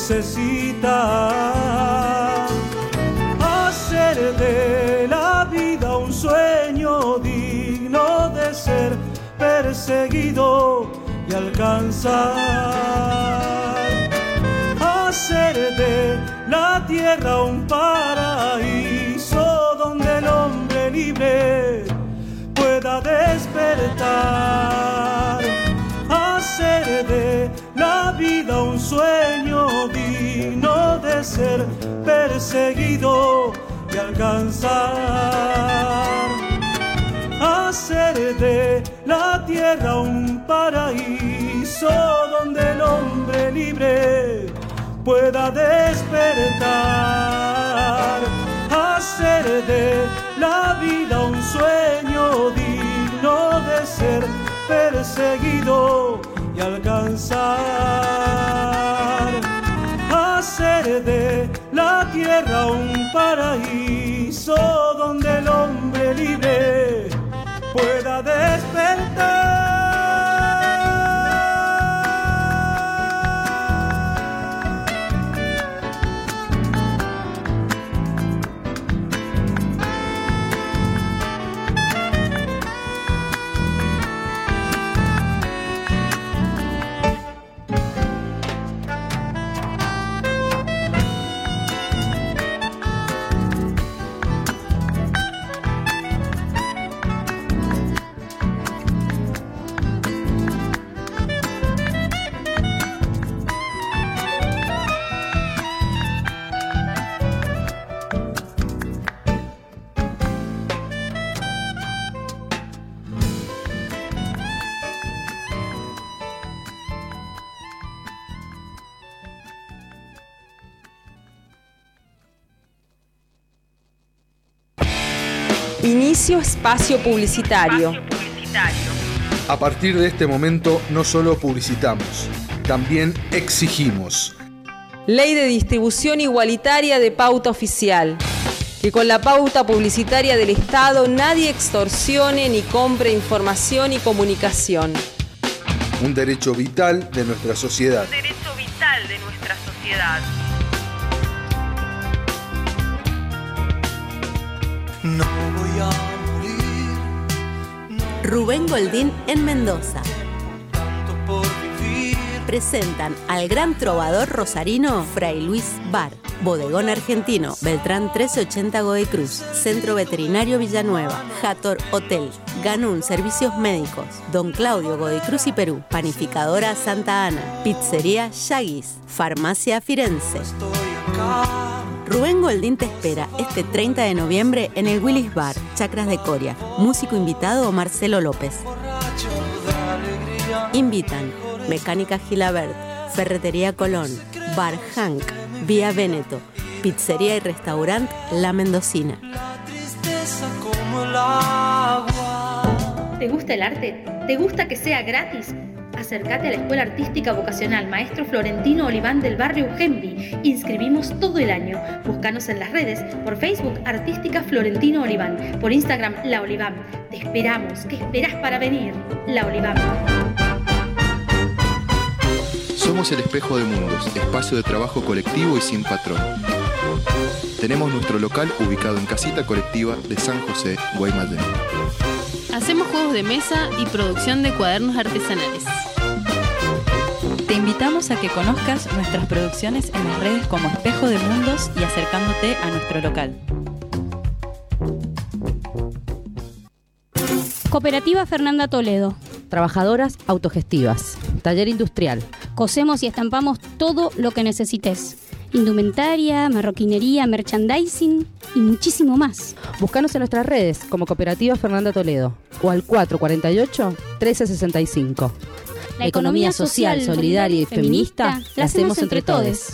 necesita hacer de la vida un sueño digno de ser perseguido y alcanzar. Hacer de la tierra un paraíso donde el hombre libre pueda despertar. Hacer de la vida un sueño digno de ser perseguido y alcanzar. Hacer de la tierra un paraíso donde el hombre libre pueda despertar. Hacer de la vida un sueño digno de ser perseguido y alcanzar. Hacer de la tierra un paraíso donde el hombre libre pueda despertar. Inicio espacio publicitario. A partir de este momento no solo publicitamos, también exigimos. Ley de distribución igualitaria de pauta oficial. Que con la pauta publicitaria del Estado nadie extorsione ni compre información y comunicación. Un derecho vital de nuestra sociedad. Un derecho vital de nuestra sociedad. No voy a morir. Rubén Goldín en Mendoza. Tanto por vivir. Presentan al gran trovador rosarino Fray Luis Bar. Bodegón Argentino, Beltrán 1380 Godoy Cruz, Centro Veterinario Villanueva, Jator Hotel, Ganun Servicios Médicos, Don Claudio Godoy Cruz y Perú, Panificadora Santa Ana, Pizzería Yagis, Farmacia Firenze. Rubén Goldín te espera este 30 de noviembre en el Willis Bar, Chacras de Coria. Músico invitado Marcelo López. Invitan Mecánica Gilabert, Ferretería Colón, Bar Hank, Vía Veneto, Pizzería y Restaurante La Mendocina. ¿Te gusta el arte? ¿Te gusta que sea gratis? Acércate a la Escuela Artística Vocacional Maestro Florentino Oliván del barrio Ugembi. Inscribimos todo el año. Búscanos en las redes, por Facebook Artística Florentino Oliván, por Instagram La Oliván. Te esperamos. ¿Qué esperás para venir? La Oliván. Somos el Espejo de Mundos, espacio de trabajo colectivo y sin patrón. Tenemos nuestro local ubicado en Casita Colectiva de San José, Guaymallén. Hacemos juegos de mesa y producción de cuadernos artesanales. Te invitamos a que conozcas nuestras producciones en las redes como Espejo de Mundos y acercándote a nuestro local. Cooperativa Fernanda Toledo. Trabajadoras autogestivas. Taller industrial. Cosemos y estampamos todo lo que necesites. Indumentaria, marroquinería, merchandising y muchísimo más. Búscanos en nuestras redes como Cooperativa Fernanda Toledo o al 448-1365. La economía social, solidaria y feminista la hacemos entre todos.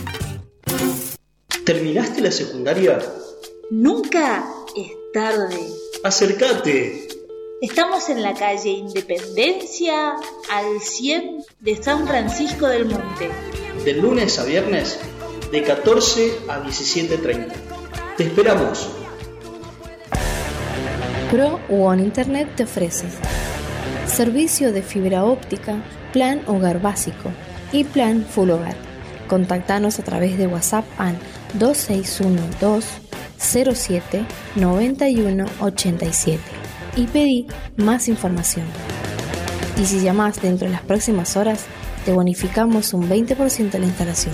¿Terminaste la secundaria? Nunca es tarde. Acércate. Estamos en la calle Independencia, al 100 de San Francisco del Monte. De lunes a viernes, de 14 a 17:30. Te esperamos. Pro One Internet te ofrece servicio de fibra óptica, plan hogar básico y plan full hogar. Contactanos a través de WhatsApp al 2612-07-9187 y pedí más información. Y si llamás dentro de las próximas horas, te bonificamos un 20% de la instalación.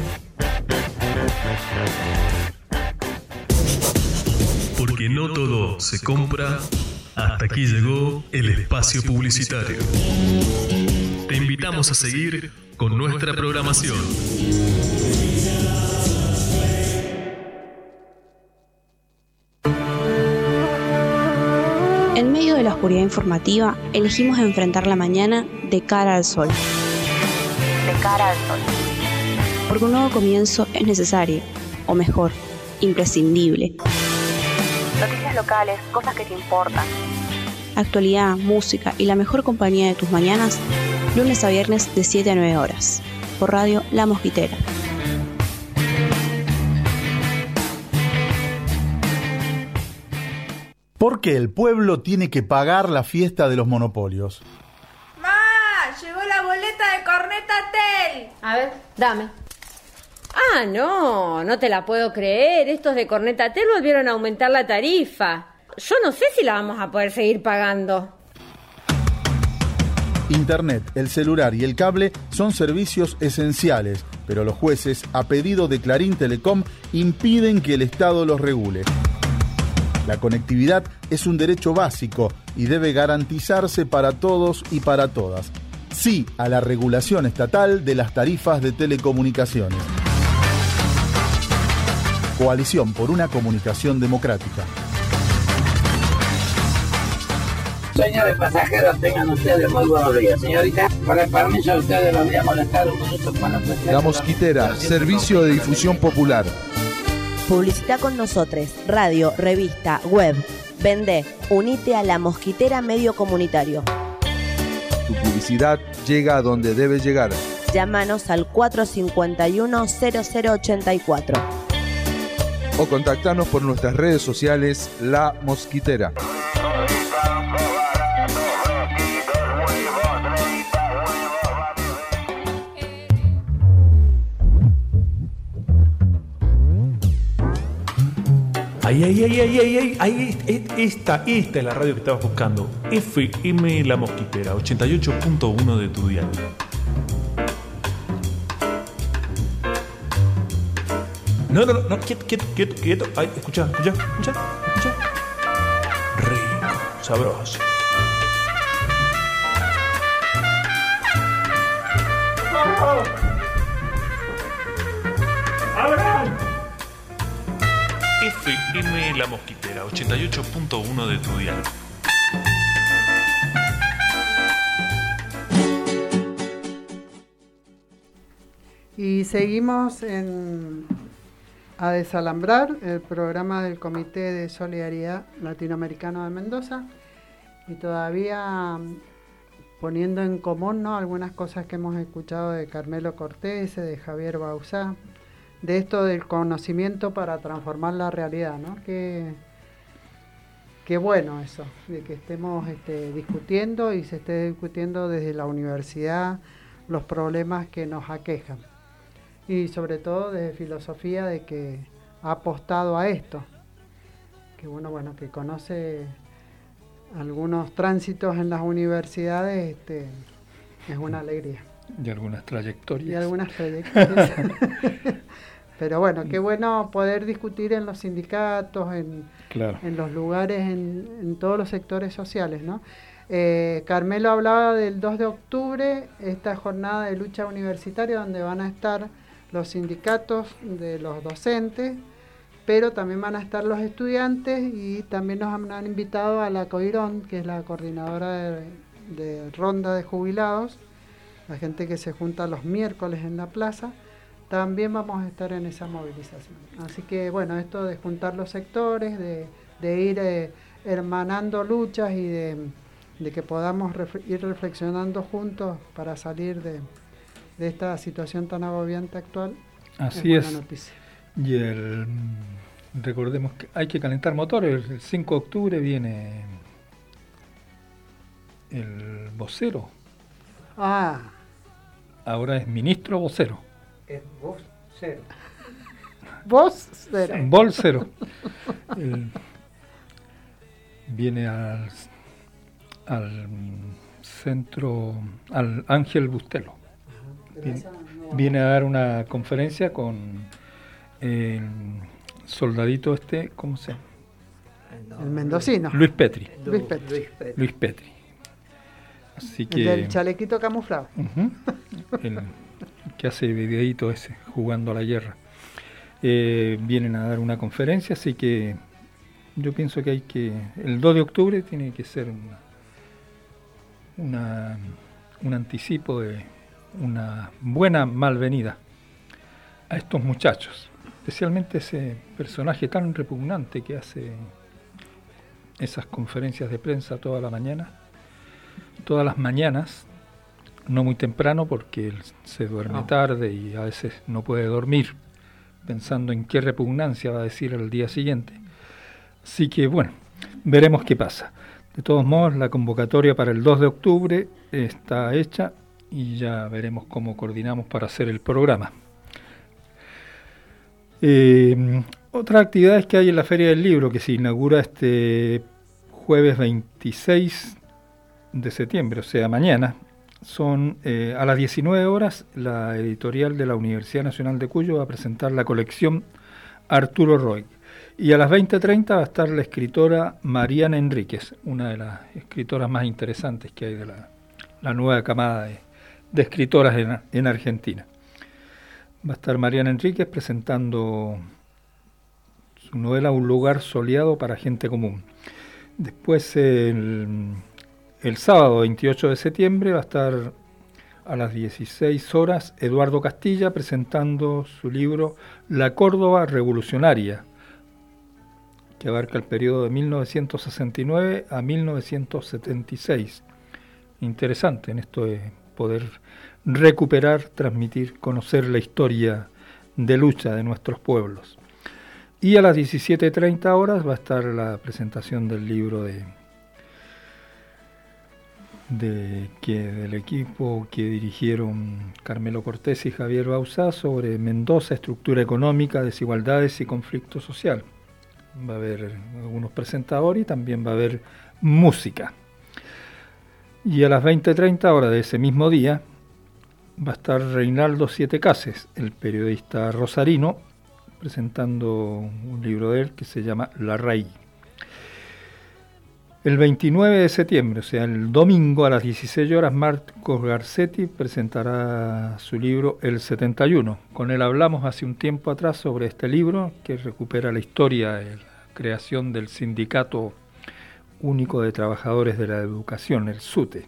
Porque no todo se compra. Hasta aquí llegó el espacio publicitario. Te invitamos a seguir con nuestra programación. En medio de la oscuridad informativa, elegimos enfrentar la mañana de cara al sol. De cara al sol. Porque un nuevo comienzo es necesario, o mejor, imprescindible. Noticias locales, cosas que te importan. Actualidad, música y la mejor compañía de tus mañanas, lunes a viernes de 7 a 9 horas. Por radio La Mosquitera. Porque el pueblo tiene que pagar la fiesta de los monopolios. ¡Ma! Llegó la boleta de Cornetatel. A ver, dame. Ah, no te la puedo creer. Estos de Cornetatel volvieron a aumentar la tarifa. Yo no sé si la vamos a poder seguir pagando. Internet, el celular y el cable son servicios esenciales, pero los jueces, a pedido de Clarín Telecom, impiden que el Estado los regule. La conectividad es un derecho básico y debe garantizarse para todos y para todas. Sí a la regulación estatal de las tarifas de telecomunicaciones. Coalición por una comunicación democrática. Señores pasajeros, tengan ustedes muy buenos días. Señorita, con el permiso de ustedes los voy a molestar un minuto para La Mosquitera, servicio de difusión popular. Publicita con nosotros, radio, revista, web. Vende, unite a La Mosquitera Medio Comunitario. Tu publicidad llega a donde debe llegar. Llámanos al 451-0084. O contactanos por nuestras redes sociales La Mosquitera. Ahí, esta es la radio que estabas buscando. FM La Mosquitera, 88.1 de tu dial. No, quieto. Ay, escucha. Rico, sabroso. ¡Abran! FM La Mosquitera, 88.1 de tu dial. Y seguimos a desalambrar el programa del Comité de Solidaridad Latinoamericano de Mendoza y todavía poniendo en común, ¿no?, algunas cosas que hemos escuchado de Carmelo Cortese, de Javier Bauzá, de esto del conocimiento para transformar la realidad, ¿no? Qué bueno eso, de que estemos discutiendo y se esté discutiendo desde la universidad los problemas que nos aquejan. Y sobre todo desde filosofía, de que ha apostado a esto, que bueno, que conoce algunos tránsitos en las universidades, es una alegría. Y algunas trayectorias. Pero bueno, qué bueno poder discutir en los sindicatos, en los lugares, en todos los sectores sociales, ¿no? Carmelo hablaba del 2 de octubre, esta jornada de lucha universitaria donde van a estar los sindicatos de los docentes, pero también van a estar los estudiantes y también nos han invitado a la COIRON, que es la coordinadora de ronda de jubilados, la gente que se junta los miércoles en la plaza. También vamos a estar en esa movilización. Así que bueno, esto de juntar los sectores, de ir hermanando luchas y de que podamos ir reflexionando juntos para salir de esta situación tan agobiante actual. Así es. Noticia. Y recordemos que hay que calentar motores. El 5 de octubre viene el vocero. Ahora es ministro vocero. Es vocero. Vocero. Viene al centro, al Ángel Bustelo. Viene a dar una conferencia con el soldadito ¿cómo se llama? El mendocino. Luis Petri. Luis Petri. Así que, el del chalequito camuflado. El que hace videíto ese, jugando a la guerra. Vienen a dar una conferencia, así que yo pienso que el 2 de octubre tiene que ser un anticipo de una buena malvenida a estos muchachos, especialmente ese personaje tan repugnante que hace esas conferencias de prensa todas las mañanas, no muy temprano porque él se duerme tarde y a veces no puede dormir pensando en qué repugnancia va a decir al día siguiente. Así que bueno, veremos qué pasa. De todos modos, la convocatoria para el 2 de octubre está hecha y ya veremos cómo coordinamos para hacer el programa. Otra actividad que hay en la Feria del Libro, que se inaugura este jueves 26 de septiembre, o sea, mañana, son a las 19 horas, la editorial de la Universidad Nacional de Cuyo va a presentar la colección Arturo Roig. Y a las 20:30 va a estar la escritora Mariana Enríquez, una de las escritoras más interesantes que hay de la nueva camada de escritoras en Argentina. Va a estar Mariana Enríquez presentando su novela Un lugar soleado para gente común. Después, el sábado 28 de septiembre, va a estar a las 16 horas Eduardo Castilla presentando su libro La Córdoba Revolucionaria, que abarca el periodo de 1969 a 1976. Interesante en esto de poder recuperar, transmitir, conocer la historia de lucha de nuestros pueblos. Y a las 17:30 horas va a estar la presentación del libro del equipo que dirigieron Carmelo Cortese y Javier Bauzá sobre Mendoza, estructura económica, desigualdades y conflicto social. Va a haber algunos presentadores y también va a haber música. Y a las 20:30 horas de ese mismo día va a estar Reinaldo Siete Cases, el periodista rosarino, presentando un libro de él que se llama La Raíz. El 29 de septiembre, o sea, el domingo a las 16 horas, Marcos Garcetti presentará su libro El 71. Con él hablamos hace un tiempo atrás sobre este libro que recupera la historia de la creación del Sindicato Único de Trabajadores de la Educación, el SUTE.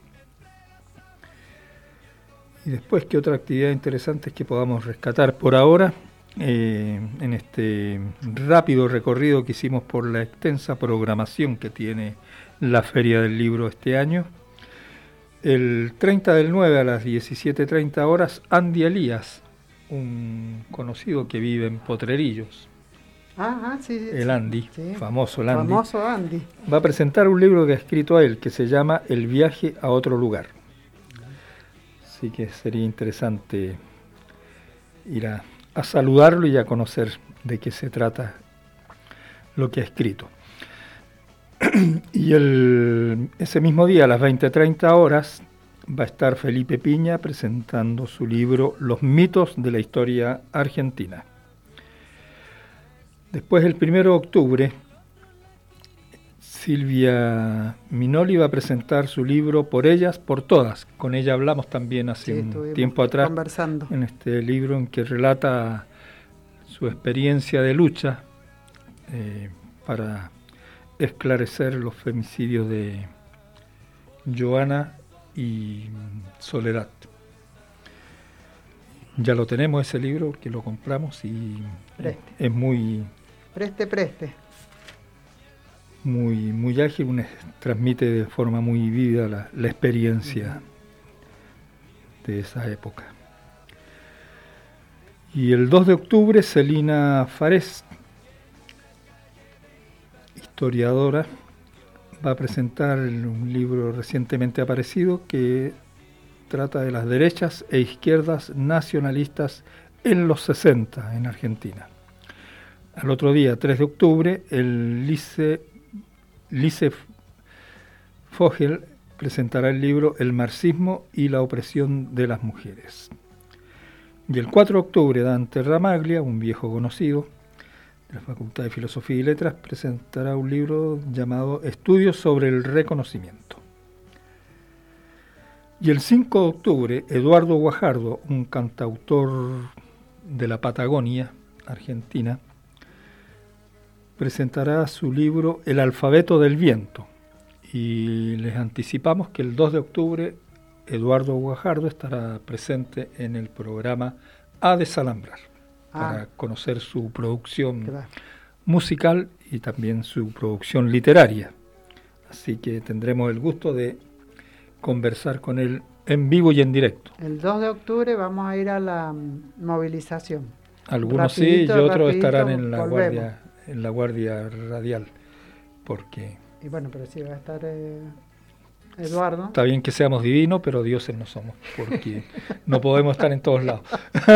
Y después, ¿qué otra actividad interesante es que podamos rescatar por ahora? En este rápido recorrido que hicimos por la extensa programación que tiene la Feria del Libro este año. El 30 del 9 a las 17:30 horas, Andy Elías, un conocido que vive en Potrerillos. Sí, el Andy, sí. Famoso el Andy. Famoso Andy. Va a presentar un libro que ha escrito a él, que se llama El viaje a otro lugar. Así que sería interesante ir a saludarlo y a conocer de qué se trata lo que ha escrito. Y ese mismo día, a las 20:30 horas, va a estar Felipe Piña presentando su libro Los mitos de la historia argentina. Después, el 1 de octubre, Silvia Minoli va a presentar su libro Por ellas, por todas. Con ella hablamos también hace un tiempo atrás, conversando en este libro en que relata su experiencia de lucha para esclarecer los femicidios de Joana y Soledad. Ya lo tenemos ese libro, que lo compramos y es muy... Preste. Muy ágil, transmite de forma muy vívida la experiencia de esa época. Y el 2 de octubre, Celina Farés, historiadora, va a presentar un libro recientemente aparecido que trata de las derechas e izquierdas nacionalistas en los 60 en Argentina. Al otro día, 3 de octubre, el Lice Fogel presentará el libro El marxismo y la opresión de las mujeres. Y el 4 de octubre, Dante Ramaglia, un viejo conocido de la Facultad de Filosofía y Letras, presentará un libro llamado Estudios sobre el reconocimiento. Y el 5 de octubre, Eduardo Guajardo, un cantautor de la Patagonia, Argentina, presentará su libro El alfabeto del viento. Y les anticipamos que el 2 de octubre Eduardo Guajardo estará presente en el programa A Desalambrar, para conocer su producción musical y también su producción literaria. Así que tendremos el gusto de conversar con él en vivo y en directo. El 2 de octubre vamos a ir a la movilización. Algunos sí y otros estarán en la guardia radial, porque... Y bueno, pero sí va a estar Eduardo. Está bien que seamos divinos, pero dioses no somos, porque no podemos estar en todos lados.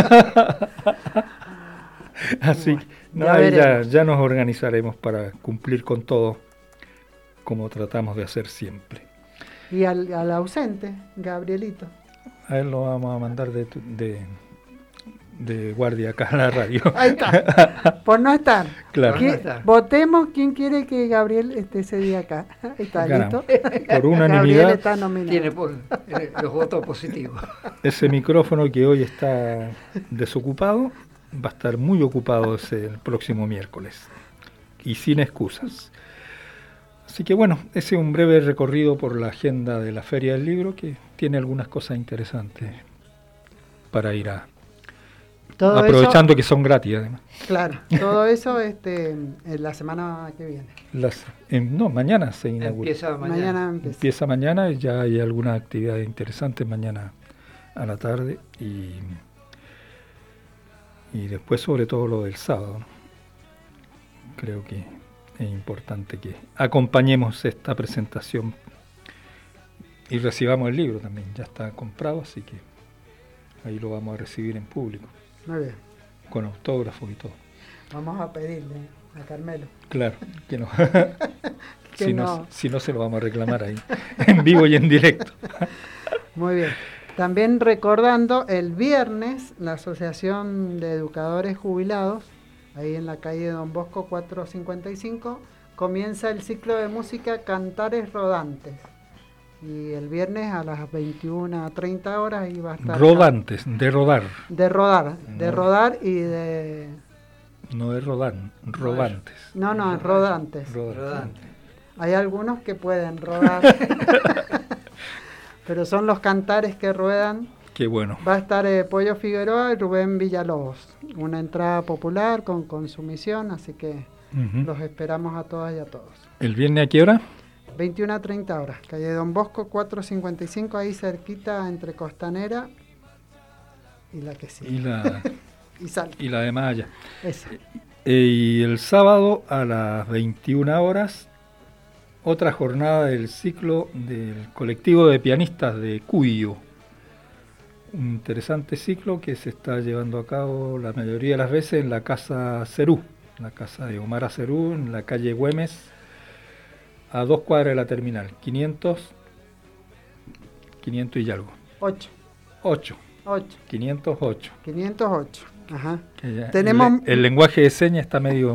Así que ya nos organizaremos para cumplir con todo, como tratamos de hacer siempre. Y al ausente, Gabrielito. A él lo vamos a mandar de guardia acá a la radio. Ahí está, por no estar. Claro. Votemos quién quiere que Gabriel esté ese día acá. Está listo. Por unanimidad. Está nominado. Tiene los votos positivos. Ese micrófono que hoy está desocupado va a estar muy ocupado el próximo miércoles y sin excusas. Así que bueno, ese es un breve recorrido por la agenda de la Feria del Libro, que tiene algunas cosas interesantes para ir todo aprovechando eso, que son gratis además. Claro, todo eso en la semana que viene. Mañana se inaugura. Empieza mañana y ya hay algunas actividades interesantes mañana a la tarde y después sobre todo lo del sábado, ¿no? Creo que es importante que acompañemos esta presentación y recibamos el libro también. Ya está comprado, así que ahí lo vamos a recibir en público. Muy bien. Con autógrafos y todo. Vamos a pedirle. a Carmelo. Claro, que no. Si no, se lo vamos a reclamar ahí, en vivo y en directo. Muy bien. También recordando, el viernes, la Asociación de Educadores Jubilados, ahí en la calle Don Bosco 455, comienza el ciclo de música Cantares Rodantes. Y el viernes a las 21:30 horas ahí va a estar... Rodantes, de rodar. De rodar y de... No es rodar, rodantes. No, rodantes. Rodantes. Hay algunos que pueden rodar, pero son los cantares que ruedan. Qué bueno. Va a estar Pollo Figueroa y Rubén Villalobos. Una entrada popular con consumición, así que los esperamos a todas y a todos. ¿El viernes a qué hora? 21:30 horas. Calle Don Bosco 455, ahí cerquita entre Costanera y la que sigue. Y la de Maya. Esa. Y el sábado a las 21 horas, otra jornada del ciclo del colectivo de pianistas de Cuyo. Un interesante ciclo que se está llevando a cabo la mayoría de las veces en la Casa Cerú, la casa de Omar Cerú, en la calle Güemes, a 2 cuadras de la terminal. 500 y algo. 8. 508. 508. Ajá. Tenemos el lenguaje de señas está medio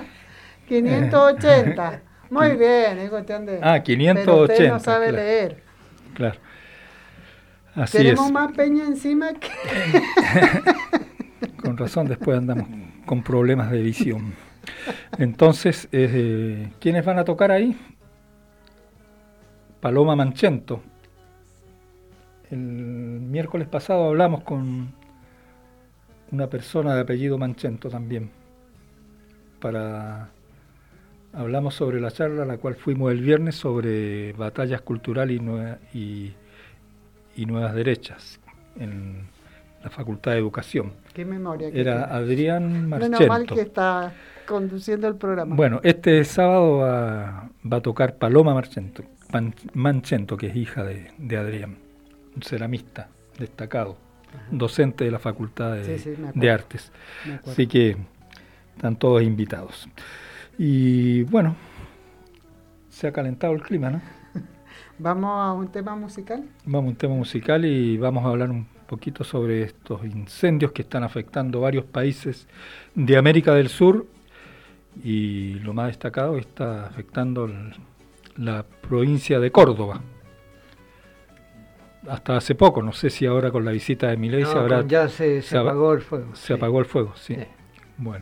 580. Muy bien, es cuestión de... 580. Pero usted no sabe leer. Claro. Así Tenemos es. más peña encima que... Con razón, después andamos con problemas de visión. Entonces, ¿quiénes van a tocar ahí? Paloma Manchento. El miércoles pasado hablamos con una persona de apellido Manchento también. Hablamos sobre la charla a la cual fuimos el viernes sobre batallas culturales y nuevas derechas en la Facultad de Educación. Qué memoria. Era Adrián Marchento. Menos mal que está conduciendo el programa. Bueno, este sábado va a tocar Paloma Manchento, que es hija de Adrián, un ceramista destacado, docente de la Facultad de Artes. Así que están todos invitados. Y bueno, se ha calentado el clima, ¿no? ¿Vamos a un tema musical? Vamos a un tema musical y vamos a hablar un poquito sobre estos incendios que están afectando varios países de América del Sur, y lo más destacado está afectando la provincia de Córdoba. Hasta hace poco, no sé si ahora con la visita de Milei ya se apagó el fuego. Se apagó el fuego, sí. Bueno.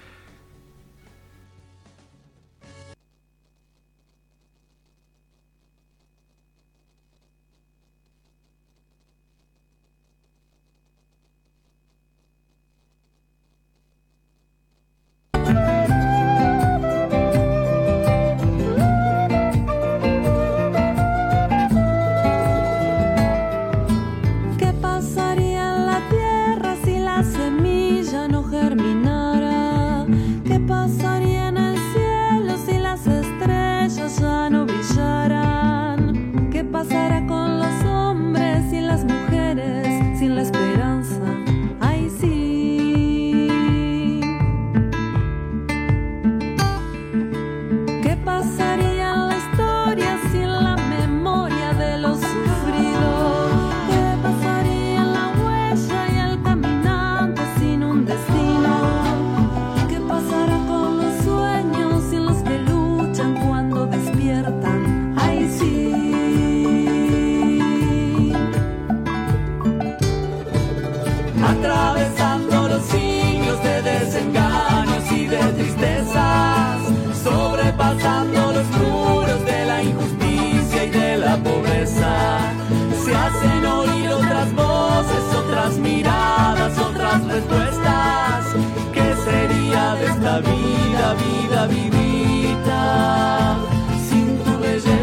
Vida vivita sin tu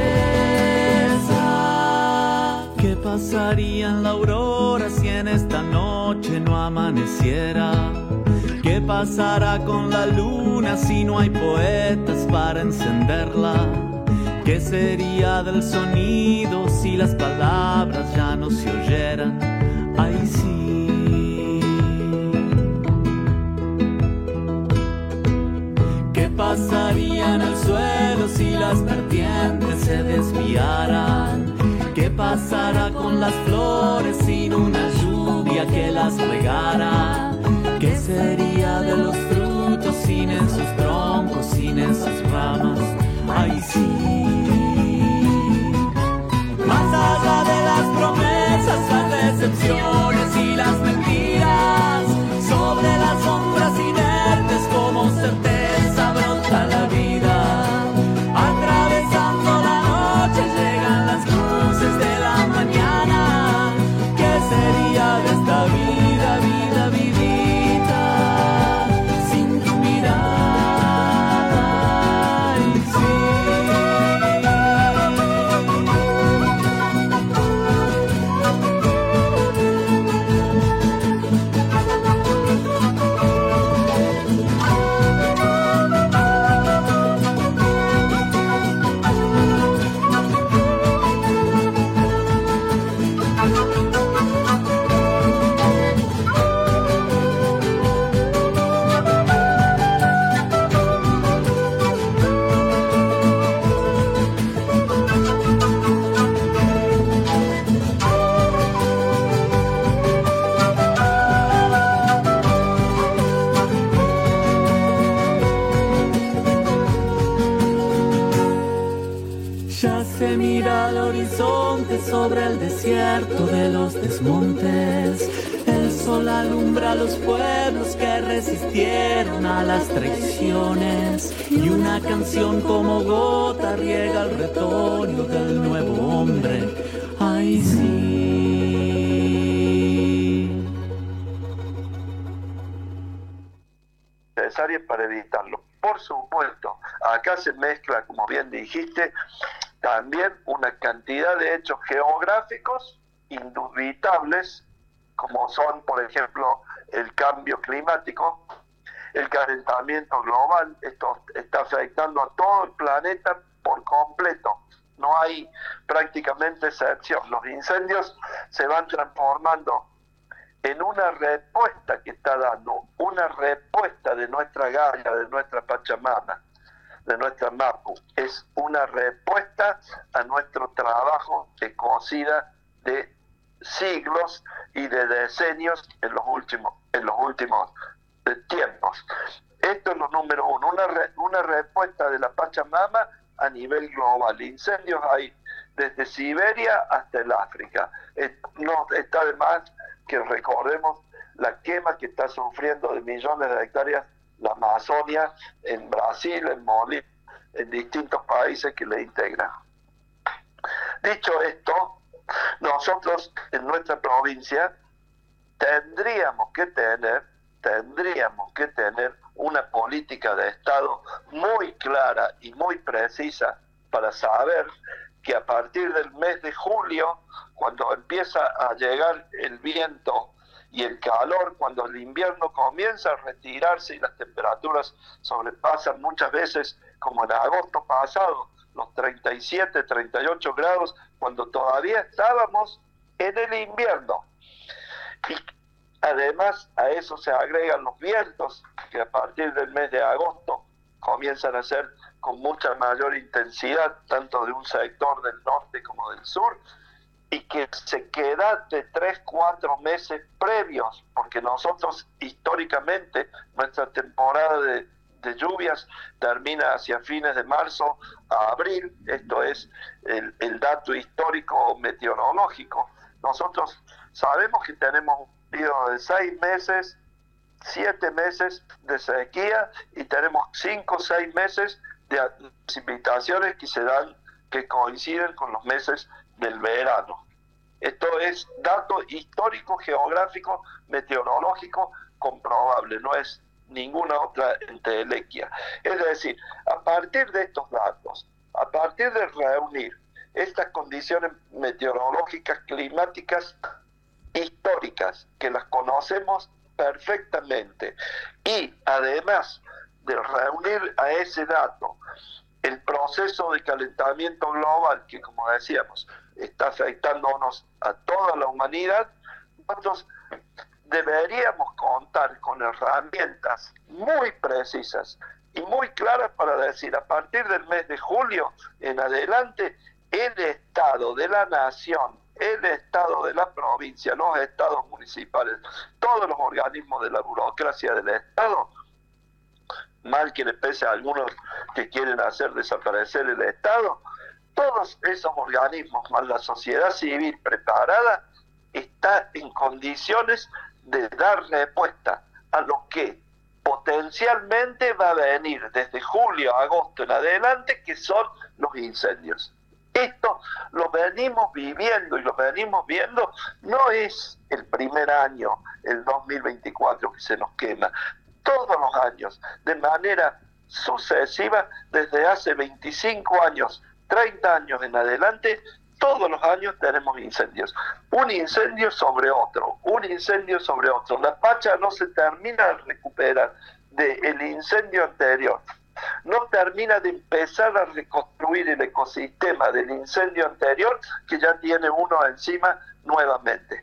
belleza. ¿Qué pasaría en la aurora si en esta noche no amaneciera? ¿Qué pasará con la luna si no hay poetas para encenderla? ¿Qué sería del sonido si las palabras ya no se oyeran? Ay, sí. pasaría en el suelo si las vertientes se desviaran? ¿Qué pasará con las flores sin una lluvia que las regara? ¿Qué sería de los frutos sin esos troncos, sin esas ramas? Ay, sí. Más allá de las promesas, las decepciones y las mentiras, sobre las sombras inertes como certeza brota la vida. Atravesando la noche llegan las luces de la mañana. ¿Qué sería de esta vida, vida vivida sin tu mirada? Ay, sí. Ya se mira el horizonte sobre el desierto de los desmontes. El sol alumbra a los pueblos que resistieron a las traiciones. Y una canción como gota riega el retoño del nuevo hombre. Ay, sí. Necesario para evitarlo. Por supuesto, acá se mezcla, como bien dijiste, también una cantidad de hechos geográficos indubitables, como son, por ejemplo, el cambio climático, el calentamiento global. Esto está afectando a todo el planeta por completo. No hay prácticamente excepción. Los incendios se van transformando en una respuesta que está dando, una respuesta de nuestra Gaia, de nuestra Pachamama, de nuestra Mapu. Es una respuesta a nuestro trabajo ecocida de siglos y de decenios en los últimos tiempos. Esto es lo número uno, una respuesta de la Pachamama a nivel global. Incendios hay desde Siberia hasta el África. No está de más que recordemos la quema que está sufriendo de millones de hectáreas la Amazonia, en Brasil, en Bolivia, en distintos países que le integran. Dicho esto, nosotros en nuestra provincia tendríamos que tener una política de Estado muy clara y muy precisa para saber que a partir del mes de julio, cuando empieza a llegar el viento y el calor, cuando el invierno comienza a retirarse y las temperaturas sobrepasan muchas veces, como en agosto pasado, los 37, 38 grados, cuando todavía estábamos en el invierno. Y además a eso se agregan los vientos, que a partir del mes de agosto comienzan a ser con mucha mayor intensidad, tanto de un sector del norte como del sur, y que se queda de 3-4 meses previos, porque nosotros históricamente nuestra temporada de lluvias termina hacia fines de marzo a abril. Esto es el dato histórico meteorológico. Nosotros sabemos que tenemos un periodo de 6 meses, 7 meses de sequía, y tenemos 5 o 6 meses de precipitaciones que coinciden con los meses del verano. Esto es dato histórico, geográfico, meteorológico comprobable, no es ninguna otra entelequia. Es decir, a partir de estos datos, a partir de reunir estas condiciones meteorológicas, climáticas, históricas, que las conocemos perfectamente, y además de reunir a ese dato el proceso de calentamiento global, que como decíamos, está afectándonos a toda la humanidad, nosotros deberíamos contar con herramientas muy precisas y muy claras para decir, a partir del mes de julio en adelante, el Estado de la Nación, el Estado de la provincia, los estados municipales, todos los organismos de la burocracia del Estado, mal que le pese a algunos que quieren hacer desaparecer el Estado, todos esos organismos, más la sociedad civil preparada, está en condiciones de dar respuesta a lo que potencialmente va a venir desde julio a agosto en adelante, que son los incendios. Esto lo venimos viviendo y lo venimos viendo, no es el primer año, el 2024, que se nos quema, todos los años, de manera sucesiva, desde hace 25 años, 30 años en adelante, todos los años tenemos incendios. Un incendio sobre otro, un incendio sobre otro. La Pacha no se termina de recuperar del incendio anterior. No termina de empezar a reconstruir el ecosistema del incendio anterior, que ya tiene uno encima nuevamente.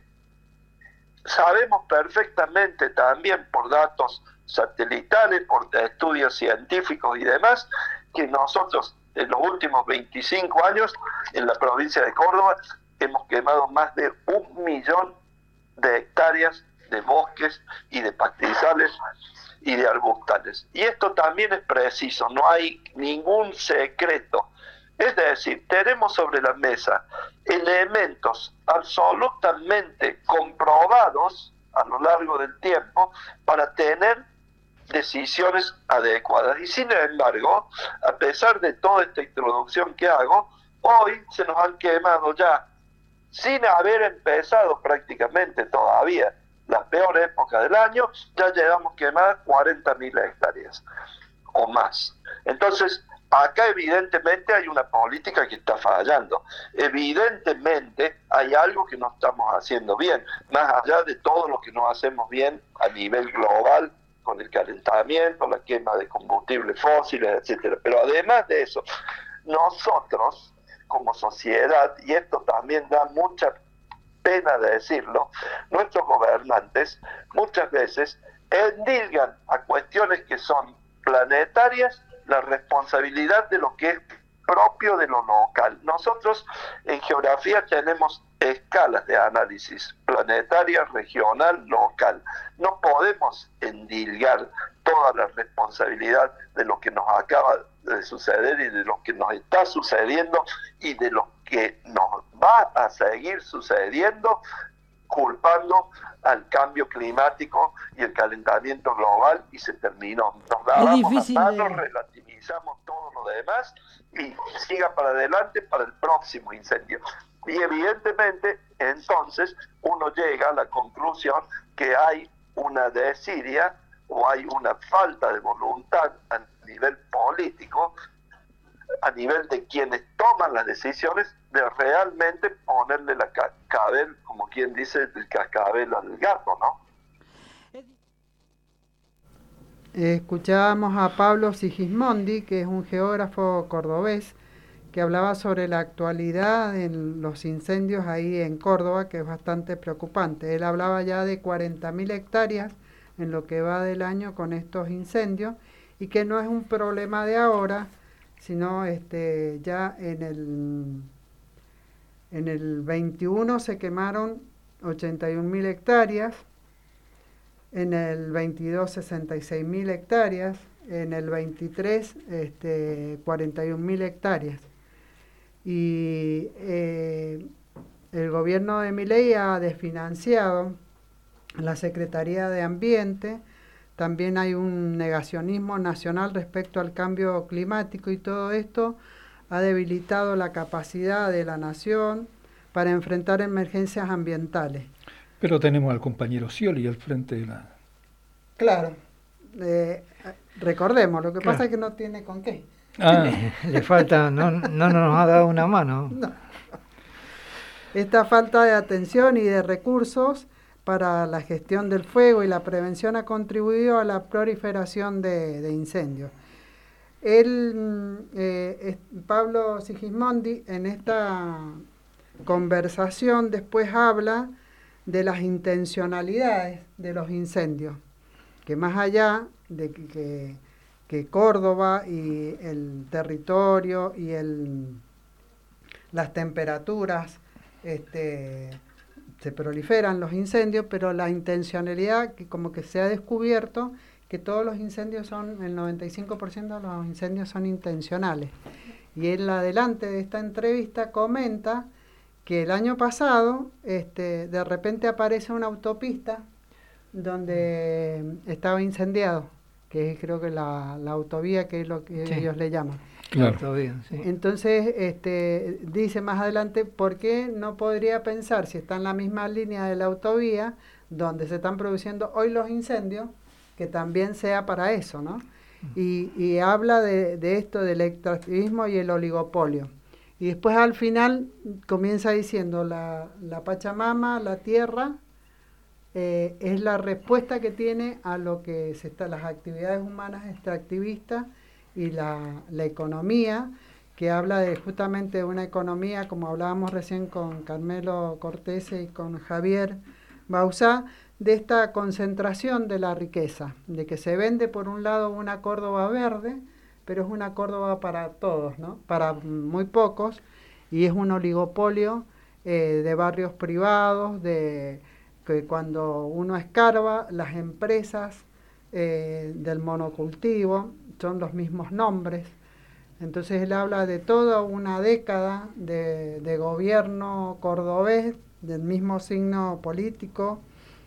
Sabemos perfectamente también por datos satelitales, por estudios científicos y demás, que nosotros en los últimos 25 años en la provincia de Córdoba hemos quemado más de 1 millón de hectáreas de bosques y de pastizales y de arbustales. Y esto también es preciso, no hay ningún secreto. Es decir, tenemos sobre la mesa elementos absolutamente comprobados a lo largo del tiempo para tener decisiones adecuadas. Y sin embargo, a pesar de toda esta introducción que hago, hoy se nos han quemado ya, sin haber empezado prácticamente todavía la peor época del año, ya llevamos quemadas 40.000 hectáreas o más. Entonces, acá evidentemente hay una política que está fallando. Evidentemente hay algo que no estamos haciendo bien, más allá de todo lo que no hacemos bien a nivel global, con el calentamiento, la quema de combustibles fósiles, etcétera. Pero además de eso, nosotros como sociedad, y esto también da mucha pena de decirlo, nuestros gobernantes muchas veces endilgan a cuestiones que son planetarias la responsabilidad de lo que es propio de lo local. Nosotros en geografía tenemos escalas de análisis, planetaria, regional, local. No podemos endilgar toda la responsabilidad de lo que nos acaba de suceder y de lo que nos está sucediendo y de lo que nos va a seguir sucediendo, culpando al cambio climático y el calentamiento global, y se terminó. Nos lavamos las manos, relativizamos todo lo demás y siga para adelante para el próximo incendio. Y evidentemente entonces uno llega a la conclusión que hay una desidia o hay una falta de voluntad a nivel político, a nivel de quienes toman las decisiones, de realmente ponerle la cascabel, como quien dice, el cascabel al gato, ¿no? Escuchábamos a Pablo Sigismondi, que es un geógrafo cordobés, que hablaba sobre la actualidad en los incendios ahí en Córdoba, que es bastante preocupante. Él hablaba ya de 40.000 hectáreas en lo que va del año con estos incendios, y que no es un problema de ahora, sino ya en el 21 se quemaron 81.000 hectáreas, en el 22 66.000 hectáreas, en el 23 41.000 hectáreas. Y el gobierno de Milei ha desfinanciado la Secretaría de Ambiente. También hay un negacionismo nacional respecto al cambio climático, y todo esto ha debilitado la capacidad de la nación para enfrentar emergencias ambientales. Pero tenemos al compañero Scioli al frente de la... Claro, recordemos, lo que pasa es que no tiene con qué. Le falta, no nos ha dado una mano. No. Esta falta de atención y de recursos para la gestión del fuego y la prevención ha contribuido a la proliferación de incendios. Pablo Sigismondi en esta conversación después habla de las intencionalidades de los incendios, que más allá de que que Córdoba y el territorio y las temperaturas se proliferan los incendios, pero la intencionalidad, que como que se ha descubierto que todos los incendios el 95% de los incendios son intencionales. Y él adelante de esta entrevista comenta que el año pasado de repente aparece una autopista donde estaba incendiado, que es creo que la autovía, que es lo que ellos le llaman. Claro. Autovía, sí. Entonces dice más adelante, ¿por qué no podría pensar, si está en la misma línea de la autovía donde se están produciendo hoy los incendios, que también sea para eso, ¿no? Y habla de esto del extractivismo y el oligopolio. Y después al final comienza diciendo la Pachamama, la tierra, es la respuesta que tiene a lo que las actividades humanas extractivistas y la economía, que habla justamente de una economía, como hablábamos recién con Carmelo Cortese y con Javier Bauzá, de esta concentración de la riqueza, de que se vende por un lado una Córdoba verde, pero es una Córdoba para todos, ¿no? Para muy pocos, y es un oligopolio de barrios privados, que cuando uno escarba, las empresas del monocultivo son los mismos nombres. Entonces él habla de toda una década de gobierno cordobés, del mismo signo político,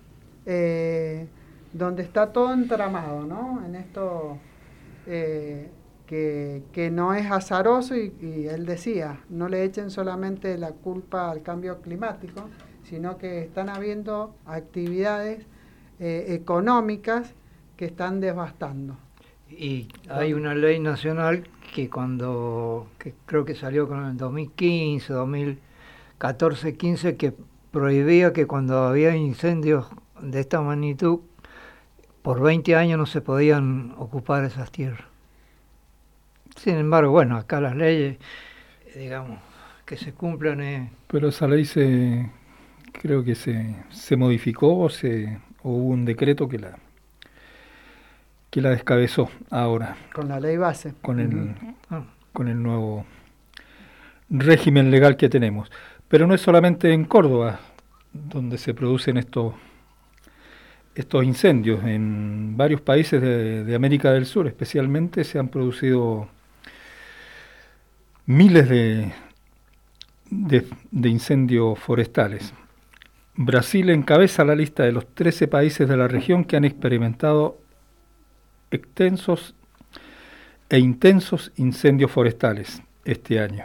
donde está todo entramado, ¿no? En esto que no es azaroso, y él decía, no le echen solamente la culpa al cambio climático, sino que están habiendo actividades económicas que están devastando. Y hay una ley nacional que creo que salió con el 2015, 2014, 15, que prohibía que cuando había incendios de esta magnitud, por 20 años no se podían ocupar esas tierras. Sin embargo, bueno, acá las leyes, digamos, que se cumplan. Pero esa ley creo que se modificó o hubo un decreto que la descabezó ahora. Con la ley base. Con el nuevo régimen legal que tenemos. Pero no es solamente en Córdoba donde se producen estos incendios. En varios países de América del Sur especialmente se han producido miles de incendios forestales. Brasil encabeza la lista de los 13 países de la región que han experimentado extensos e intensos incendios forestales este año.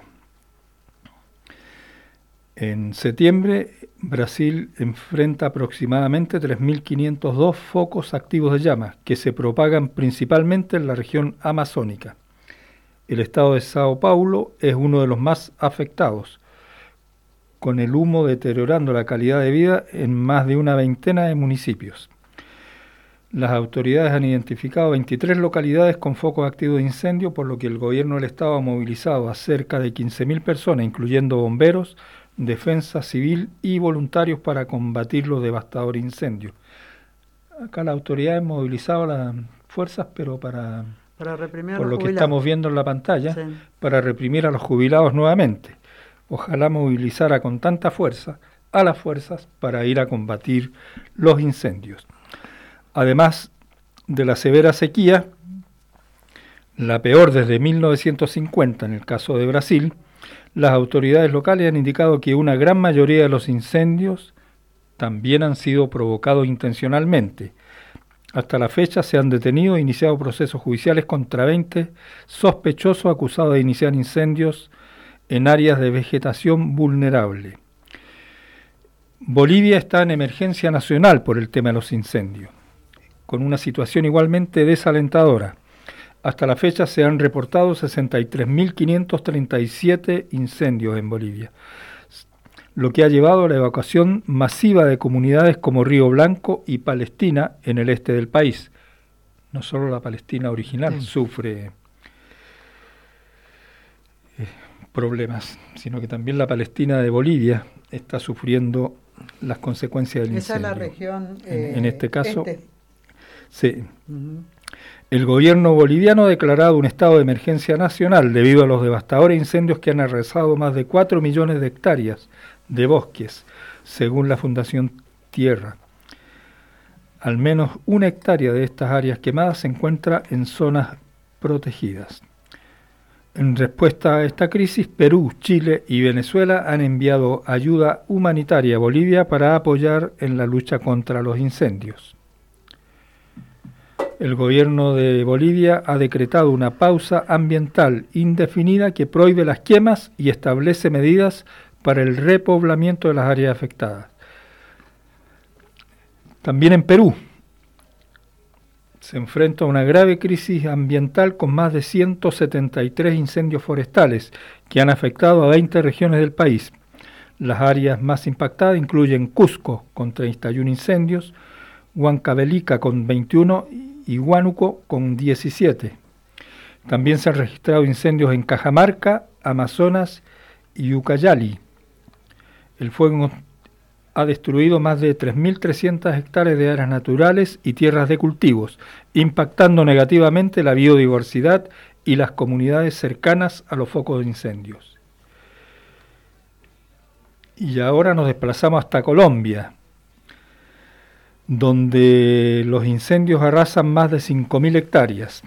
En septiembre, Brasil enfrenta aproximadamente 3.502 focos activos de llamas que se propagan principalmente en la región amazónica. El estado de Sao Paulo es uno de los más afectados, con el humo deteriorando la calidad de vida en más de una veintena de municipios. Las autoridades han identificado 23 localidades con focos activos de incendio, por lo que el gobierno del estado ha movilizado a cerca de 15.000 personas, incluyendo bomberos, defensa civil y voluntarios para combatir los devastadores incendios. Acá las autoridades han movilizado las fuerzas, pero para reprimir por lo que estamos viendo en la pantalla, sí, para reprimir a los jubilados nuevamente. Ojalá movilizara con tanta fuerza a las fuerzas para ir a combatir los incendios. Además de la severa sequía, la peor desde 1950 en el caso de Brasil, las autoridades locales han indicado que una gran mayoría de los incendios también han sido provocados intencionalmente. Hasta la fecha se han detenido e iniciado procesos judiciales contra 20 sospechosos acusados de iniciar incendios en áreas de vegetación vulnerable. Bolivia está en emergencia nacional por el tema de los incendios, con una situación igualmente desalentadora. Hasta la fecha se han reportado 63.537 incendios en Bolivia, lo que ha llevado a la evacuación masiva de comunidades como Río Blanco y Palestina en el este del país. No solo la Palestina original sufre problemas, sino que también la Palestina de Bolivia está sufriendo las consecuencias del incendio. Esa es la región en este caso. Sí. El gobierno boliviano ha declarado un estado de emergencia nacional debido a los devastadores incendios que han arrasado más de 4 millones de hectáreas de bosques, según la Fundación Tierra. Al menos 1 hectárea de estas áreas quemadas se encuentra en zonas protegidas. En respuesta a esta crisis, Perú, Chile y Venezuela han enviado ayuda humanitaria a Bolivia para apoyar en la lucha contra los incendios. El gobierno de Bolivia ha decretado una pausa ambiental indefinida que prohíbe las quemas y establece medidas para el repoblamiento de las áreas afectadas. También en Perú se enfrenta a una grave crisis ambiental con más de 173 incendios forestales que han afectado a 20 regiones del país. Las áreas más impactadas incluyen Cusco con 31 incendios, Huancavelica con 21 y Huánuco con 17. También se han registrado incendios en Cajamarca, Amazonas y Ucayali. El fuego ha destruido más de 3.300 hectáreas de áreas naturales y tierras de cultivos, impactando negativamente la biodiversidad y las comunidades cercanas a los focos de incendios. Y ahora nos desplazamos hasta Colombia, donde los incendios arrasan más de 5.000 hectáreas.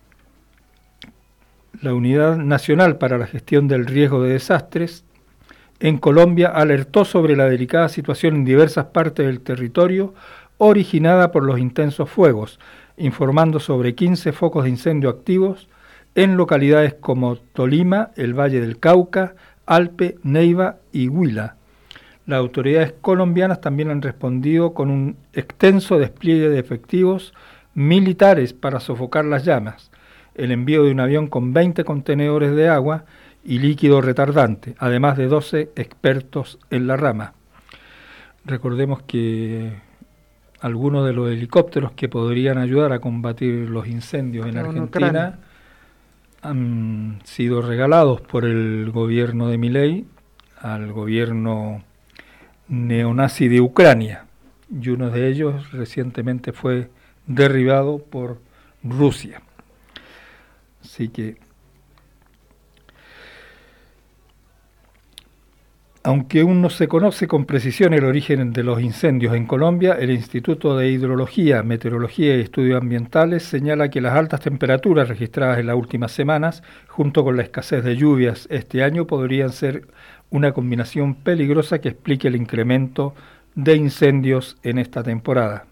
La Unidad Nacional para la Gestión del Riesgo de Desastres en Colombia alertó sobre la delicada situación en diversas partes del territorio originada por los intensos fuegos, informando sobre 15 focos de incendio activos en localidades como Tolima, el Valle del Cauca, Alpe, Neiva y Huila. Las autoridades colombianas también han respondido con un extenso despliegue de efectivos militares para sofocar las llamas, el envío de un avión con 20 contenedores de agua y líquido retardante, además de 12 expertos en la rama. Recordemos que algunos de los helicópteros que podrían ayudar a combatir los incendios en Argentina han sido regalados por el gobierno de Milei al gobierno neonazi de Ucrania, y uno de ellos recientemente fue derribado por Rusia. Así que, aunque aún no se conoce con precisión el origen de los incendios en Colombia, el Instituto de Hidrología, Meteorología y Estudios Ambientales señala que las altas temperaturas registradas en las últimas semanas, junto con la escasez de lluvias este año, podrían ser una combinación peligrosa que explique el incremento de incendios en esta temporada.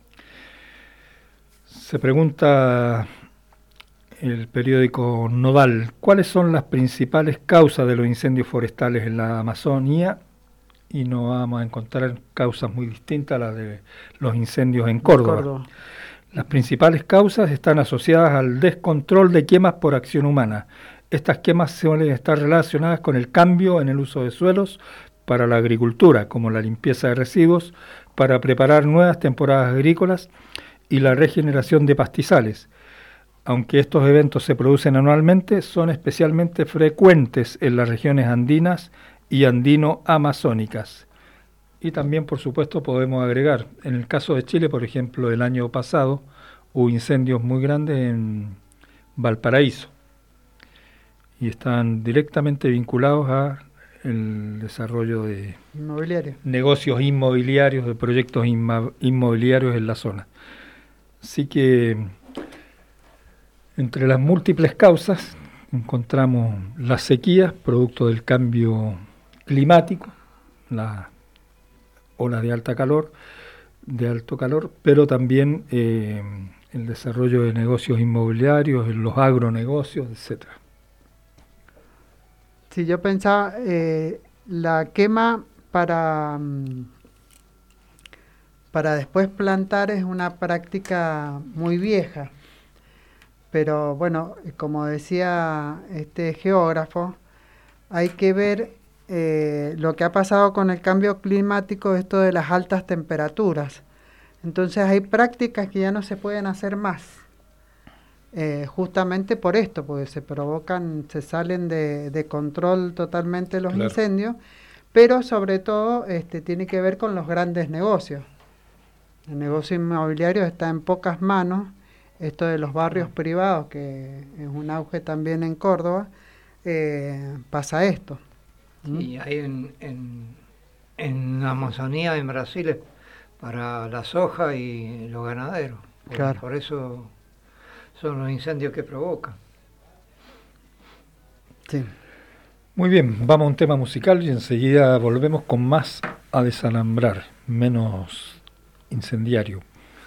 Se pregunta el periódico Nodal, ¿cuáles son las principales causas de los incendios forestales en la Amazonía? Y no vamos a encontrar causas muy distintas a las de los incendios en Córdoba. Las principales causas están asociadas al descontrol de quemas por acción humana. Estas quemas suelen estar relacionadas con el cambio en el uso de suelos para la agricultura, como la limpieza de residuos, para preparar nuevas temporadas agrícolas y la regeneración de pastizales. Aunque estos eventos se producen anualmente, son especialmente frecuentes en las regiones andinas y andino-amazónicas. Y también, por supuesto, podemos agregar, en el caso de Chile, por ejemplo, el año pasado hubo incendios muy grandes en Valparaíso y están directamente vinculados a el desarrollo de negocios inmobiliarios, de proyectos inmobiliarios en la zona. Así que entre las múltiples causas encontramos las sequías, producto del cambio climático, las olas de alto calor, pero también el desarrollo de negocios inmobiliarios, los agronegocios, etcétera. Sí, yo pensaba, la quema para después plantar es una práctica muy vieja. Pero bueno, como decía este geógrafo, hay que ver lo que ha pasado con el cambio climático, esto de las altas temperaturas. Entonces hay prácticas que ya no se pueden hacer más, justamente por esto, porque se salen de control totalmente los incendios, pero sobre todo tiene que ver con los grandes negocios. El negocio inmobiliario está en pocas manos esto de los barrios privados, que es un auge también en Córdoba, pasa esto. Y hay en la Amazonía, en Brasil, es para la soja y los ganaderos. Claro. Por eso son los incendios que provocan. Sí. Muy bien, vamos a un tema musical y enseguida volvemos con más A Desalambrar, menos incendiario.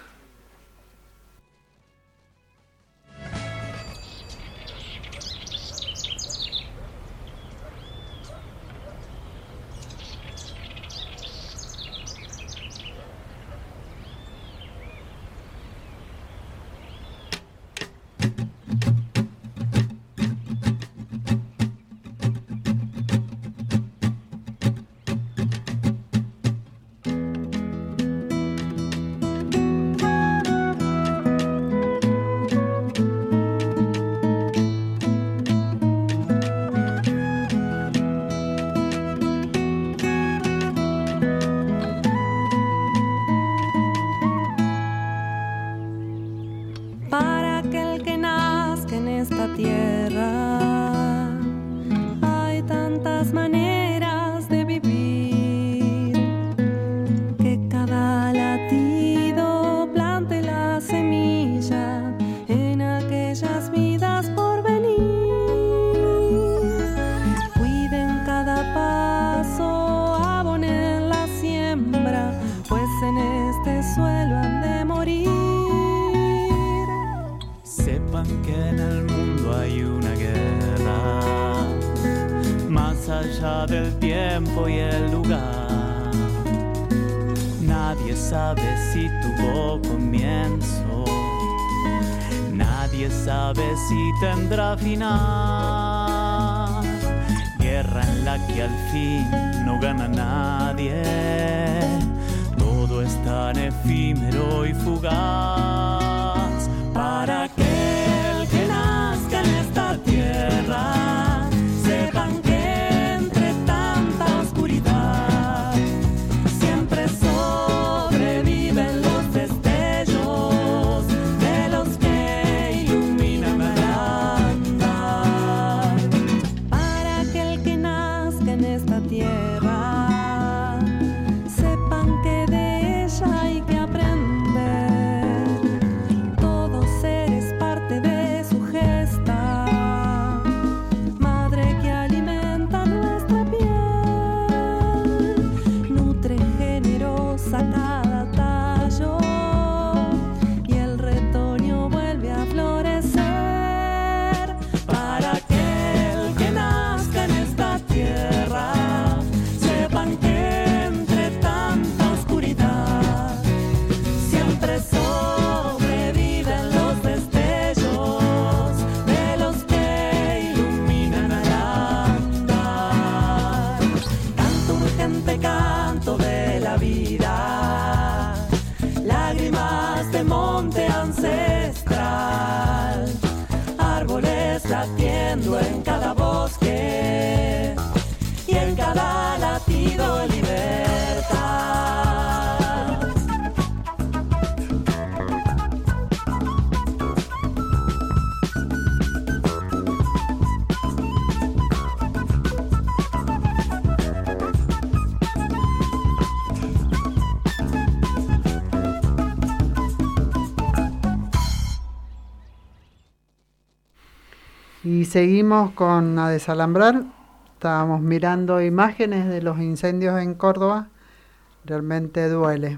Y seguimos con A Desalambrar. Estábamos mirando imágenes de los incendios en Córdoba. Realmente duele.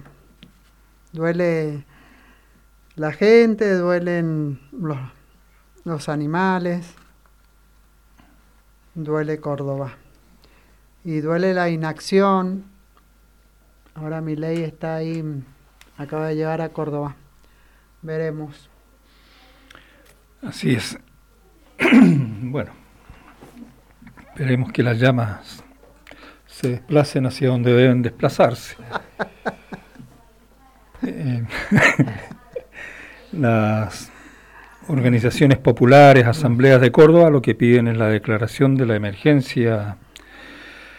Duele la gente, duelen los animales, duele Córdoba. Y duele la inacción. Ahora Milei está ahí, acaba de llegar a Córdoba. Veremos. Así es. Bueno, esperemos que las llamas se desplacen hacia donde deben desplazarse. Las organizaciones populares, asambleas de Córdoba, lo que piden es la declaración de la emergencia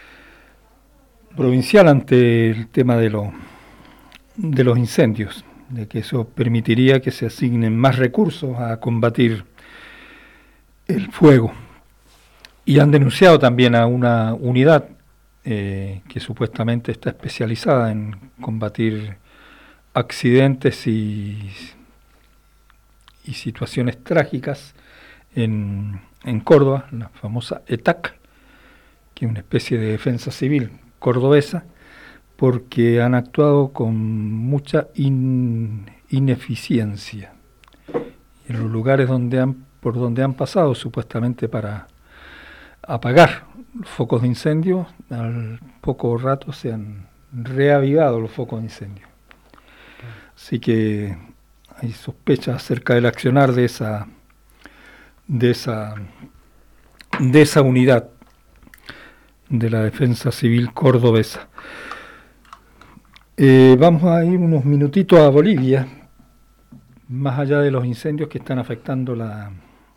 provincial ante el tema de los incendios. de que eso permitiría que se asignen más recursos a combatir el fuego. Y han denunciado también a una unidad que supuestamente está especializada en combatir accidentes y situaciones trágicas en Córdoba, la famosa ETAC, que es una especie de defensa civil cordobesa, porque han actuado con mucha ineficiencia en los lugares por donde han pasado, supuestamente para apagar los focos de incendio. Al poco rato se han reavivado los focos de incendio. Así que hay sospechas acerca del accionar de esa unidad de la defensa civil cordobesa. Vamos a ir unos minutitos a Bolivia, más allá de los incendios que están afectando la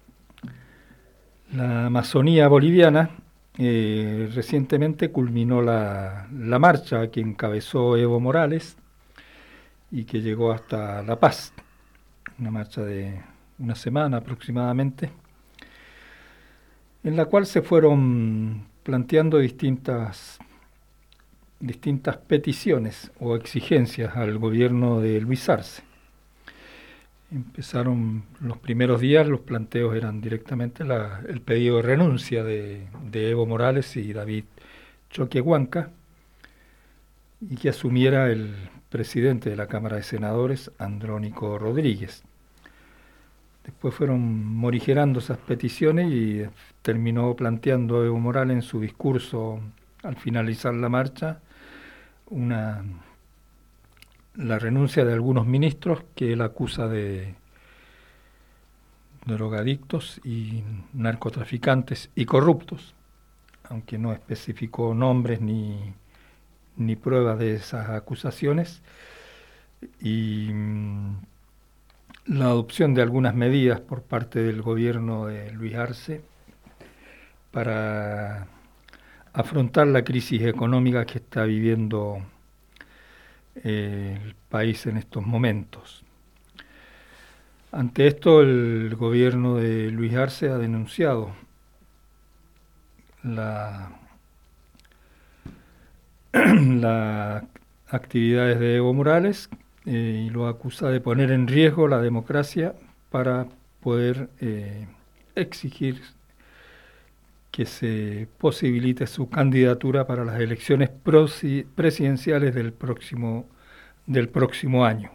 Amazonía boliviana. Recientemente culminó la marcha que encabezó Evo Morales y que llegó hasta La Paz, una marcha de una semana aproximadamente, en la cual se fueron planteando distintas peticiones o exigencias al gobierno de Luis Arce. Empezaron los primeros días, los planteos eran directamente el pedido de renuncia de Evo Morales y David Choquehuanca, y que asumiera el presidente de la Cámara de Senadores, Andrónico Rodríguez. Después fueron morigerando esas peticiones y terminó planteando Evo Morales en su discurso al finalizar la marcha la renuncia de algunos ministros que él acusa de drogadictos y narcotraficantes y corruptos, aunque no especificó nombres ni pruebas de esas acusaciones, y la adopción de algunas medidas por parte del gobierno de Luis Arce para afrontar la crisis económica que está viviendo el país en estos momentos. Ante esto, el gobierno de Luis Arce ha denunciado las actividades de Evo Morales y lo acusa de poner en riesgo la democracia para poder exigir que se posibilite su candidatura para las elecciones presidenciales del próximo año.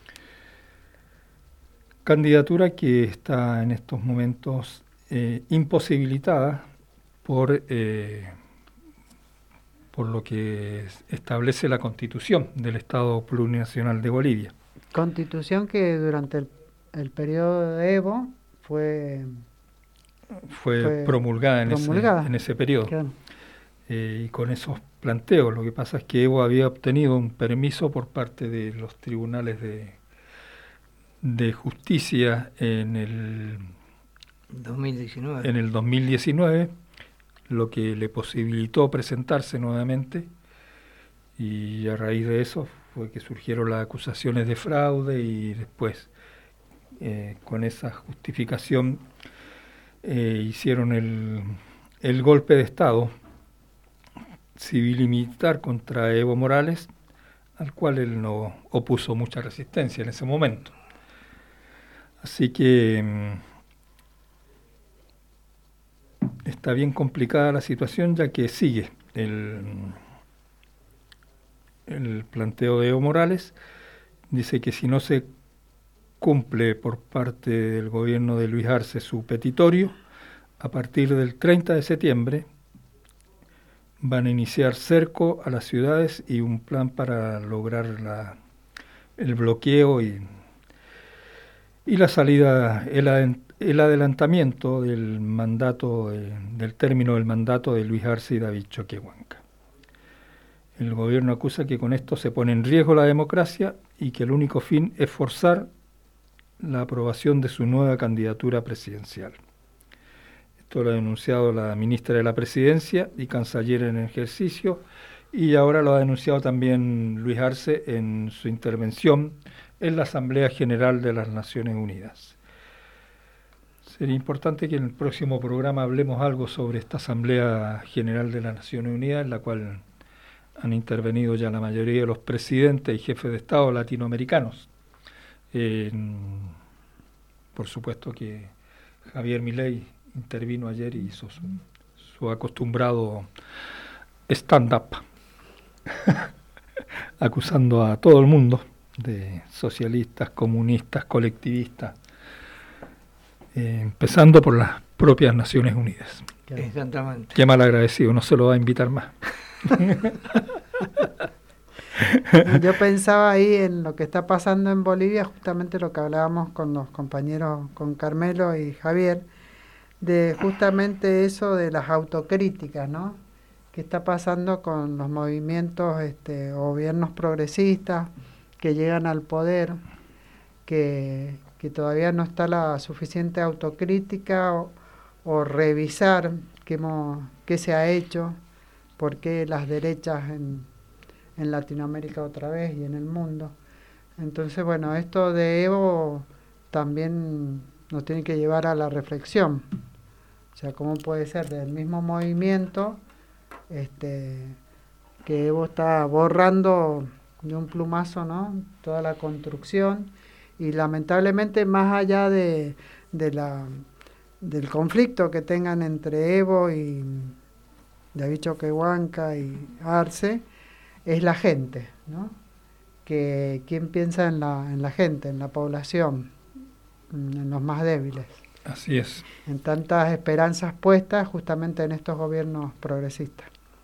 Candidatura que está en estos momentos imposibilitada por lo que establece la Constitución del Estado Plurinacional de Bolivia. Constitución que durante el periodo de Evo fue promulgada en ese periodo. Claro. Y con esos planteos, lo que pasa es que Evo había obtenido un permiso por parte de los tribunales de justicia en el 2019, lo que le posibilitó presentarse nuevamente, y a raíz de eso fue que surgieron las acusaciones de fraude, y después con esa justificación hicieron el golpe de Estado civil y militar contra Evo Morales, al cual él no opuso mucha resistencia en ese momento. Así que está bien complicada la situación, ya que sigue el planteo de Evo Morales. Dice que si no se cumple por parte del gobierno de Luis Arce su petitorio, a partir del 30 de septiembre van a iniciar cerco a las ciudades y un plan para lograr el bloqueo y la salida, el adelantamiento del mandato, del término del mandato de Luis Arce y David Choquehuanca. El gobierno acusa que con esto se pone en riesgo la democracia y que el único fin es forzar la aprobación de su nueva candidatura presidencial. Esto lo ha denunciado la ministra de la Presidencia y canciller en ejercicio, y ahora lo ha denunciado también Luis Arce en su intervención en la Asamblea General de las Naciones Unidas. Sería importante que en el próximo programa hablemos algo sobre esta Asamblea General de las Naciones Unidas, en la cual han intervenido ya la mayoría de los presidentes y jefes de Estado latinoamericanos. Por supuesto que Javier Milei intervino ayer y hizo su acostumbrado stand-up, acusando a todo el mundo de socialistas, comunistas, colectivistas, empezando por las propias Naciones Unidas. Exactamente. Qué mal agradecido, no se lo va a invitar más. Yo pensaba ahí en lo que está pasando en Bolivia, justamente lo que hablábamos con los compañeros, con Carmelo y Javier, de justamente eso de las autocríticas, ¿no? ¿Qué está pasando con los movimientos, gobiernos progresistas que llegan al poder, que todavía no está la suficiente autocrítica o revisar qué se ha hecho, por qué las derechas en Latinoamérica otra vez y en el mundo? Entonces, bueno, esto de Evo también nos tiene que llevar a la reflexión. O sea, ¿cómo puede ser del mismo movimiento que Evo está borrando de un plumazo, ¿no?, toda la construcción? Y lamentablemente, más allá del conflicto que tengan entre Evo y David Choquehuanca y Arce, es la gente, ¿no? ¿Quién piensa en la gente, en la población, en los más débiles? Así es. En tantas esperanzas puestas justamente en estos gobiernos progresistas.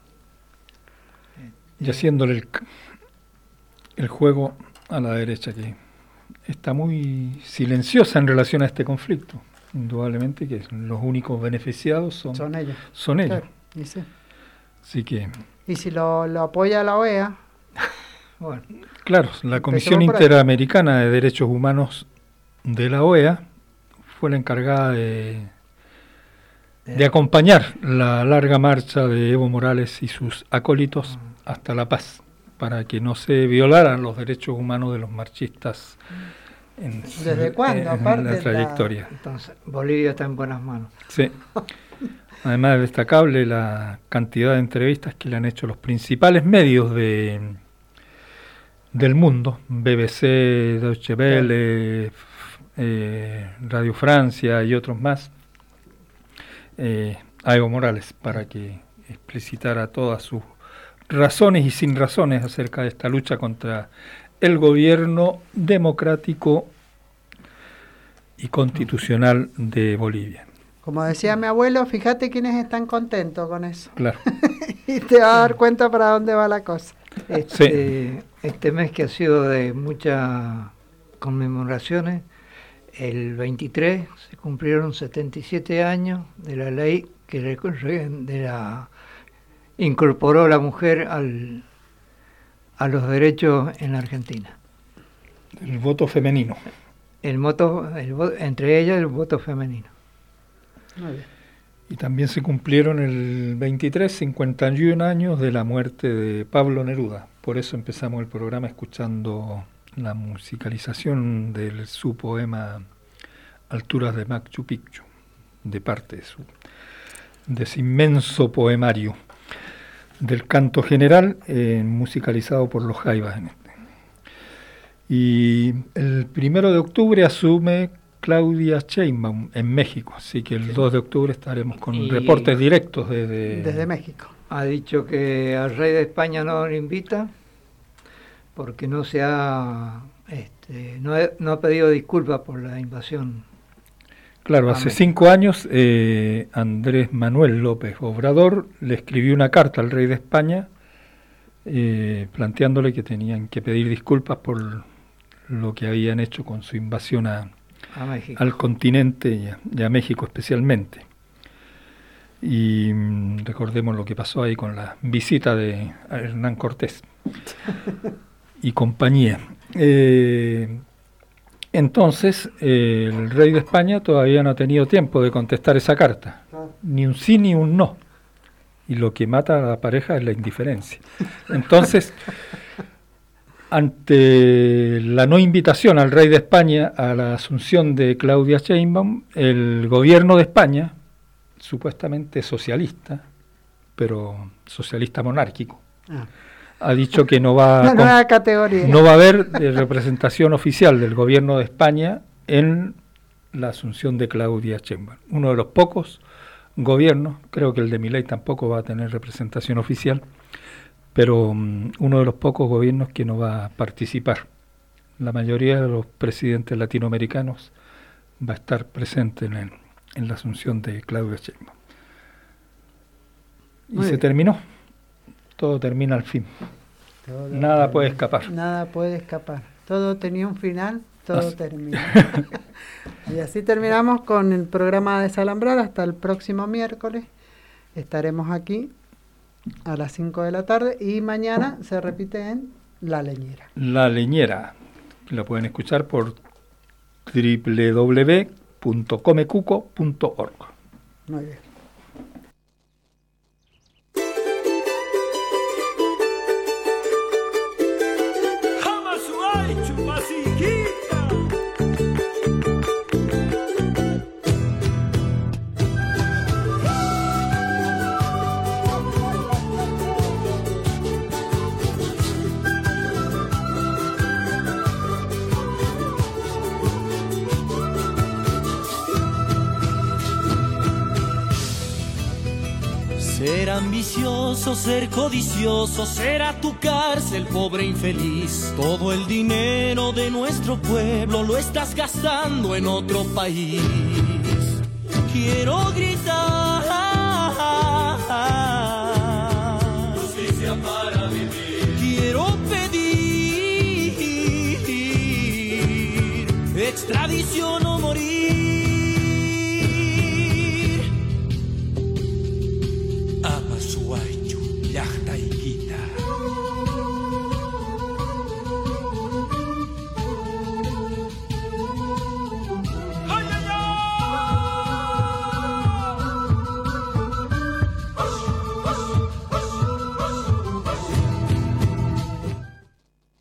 Y haciéndole el juego a la derecha, que está muy silenciosa en relación a este conflicto. Indudablemente que los únicos beneficiados son ellos. Claro, y sí. Así que... Y si lo apoya la OEA... Bueno, claro, la Comisión Interamericana de Derechos Humanos de la OEA fue la encargada de acompañar la larga marcha de Evo Morales y sus acólitos hasta La Paz, para que no se violaran los derechos humanos de los marchistas ¿Desde cuándo? Aparte en la trayectoria. Entonces, Bolivia está en buenas manos. Sí. Además es destacable la cantidad de entrevistas que le han hecho los principales medios del mundo, BBC, Deutsche Welle, Radio Francia y otros más, a Evo Morales, para que explicitara todas sus razones y sin razones acerca de esta lucha contra el gobierno democrático y constitucional de Bolivia. Como decía mi abuelo, fíjate quiénes están contentos con eso. Claro. Y te vas a dar cuenta para dónde va la cosa. Este mes que ha sido de muchas conmemoraciones, el 23 se cumplieron 77 años de la ley que incorporó a la mujer a los derechos en la Argentina. El voto femenino. Entre ellas el voto femenino. Muy bien. Y también se cumplieron el 23, 51 años de la muerte de Pablo Neruda. Por eso empezamos el programa escuchando la musicalización de su poema Alturas de Machu Picchu, de parte de ese inmenso poemario del canto general, musicalizado por los Jaivas. Y el 1 de octubre asume Claudia Sheinbaum en México, así que el 2 de octubre estaremos con reportes directos desde México. Ha dicho que al rey de España no lo invita porque no ha pedido disculpas por la invasión. Claro, hace 5 años Andrés Manuel López Obrador le escribió una carta al rey de España planteándole que tenían que pedir disculpas por lo que habían hecho con su invasión al continente y a México especialmente. Y recordemos lo que pasó ahí con la visita de Hernán Cortés y compañía. Entonces, el rey de España todavía no ha tenido tiempo de contestar esa carta, ni un sí ni un no. Y lo que mata a la pareja es la indiferencia. Entonces, Ante la no invitación al rey de España a la asunción de Claudia Sheinbaum, el gobierno de España, supuestamente socialista, pero socialista monárquico, ha dicho que no va a haber representación oficial del gobierno de España en la asunción de Claudia Sheinbaum. Uno de los pocos gobiernos, creo que el de Milei tampoco va a tener representación oficial, pero uno de los pocos gobiernos que no va a participar. La mayoría de los presidentes latinoamericanos va a estar presente en la asunción de Claudia Sheinbaum. Y se terminó. Todo termina al fin. Nada puede escapar. Nada puede escapar. Todo tenía un final, todo termina. Y así terminamos con el programa Desalambrar. Hasta el próximo miércoles. Estaremos aquí a las 5 de la tarde y mañana se repite en La Leñera. La Leñera. Lo pueden escuchar por www.comecuco.org. Muy bien. Ser ambicioso, ser codicioso, será tu cárcel, pobre infeliz. Todo el dinero de nuestro pueblo lo estás gastando en otro país. Quiero gritar, justicia para vivir. Quiero pedir extradición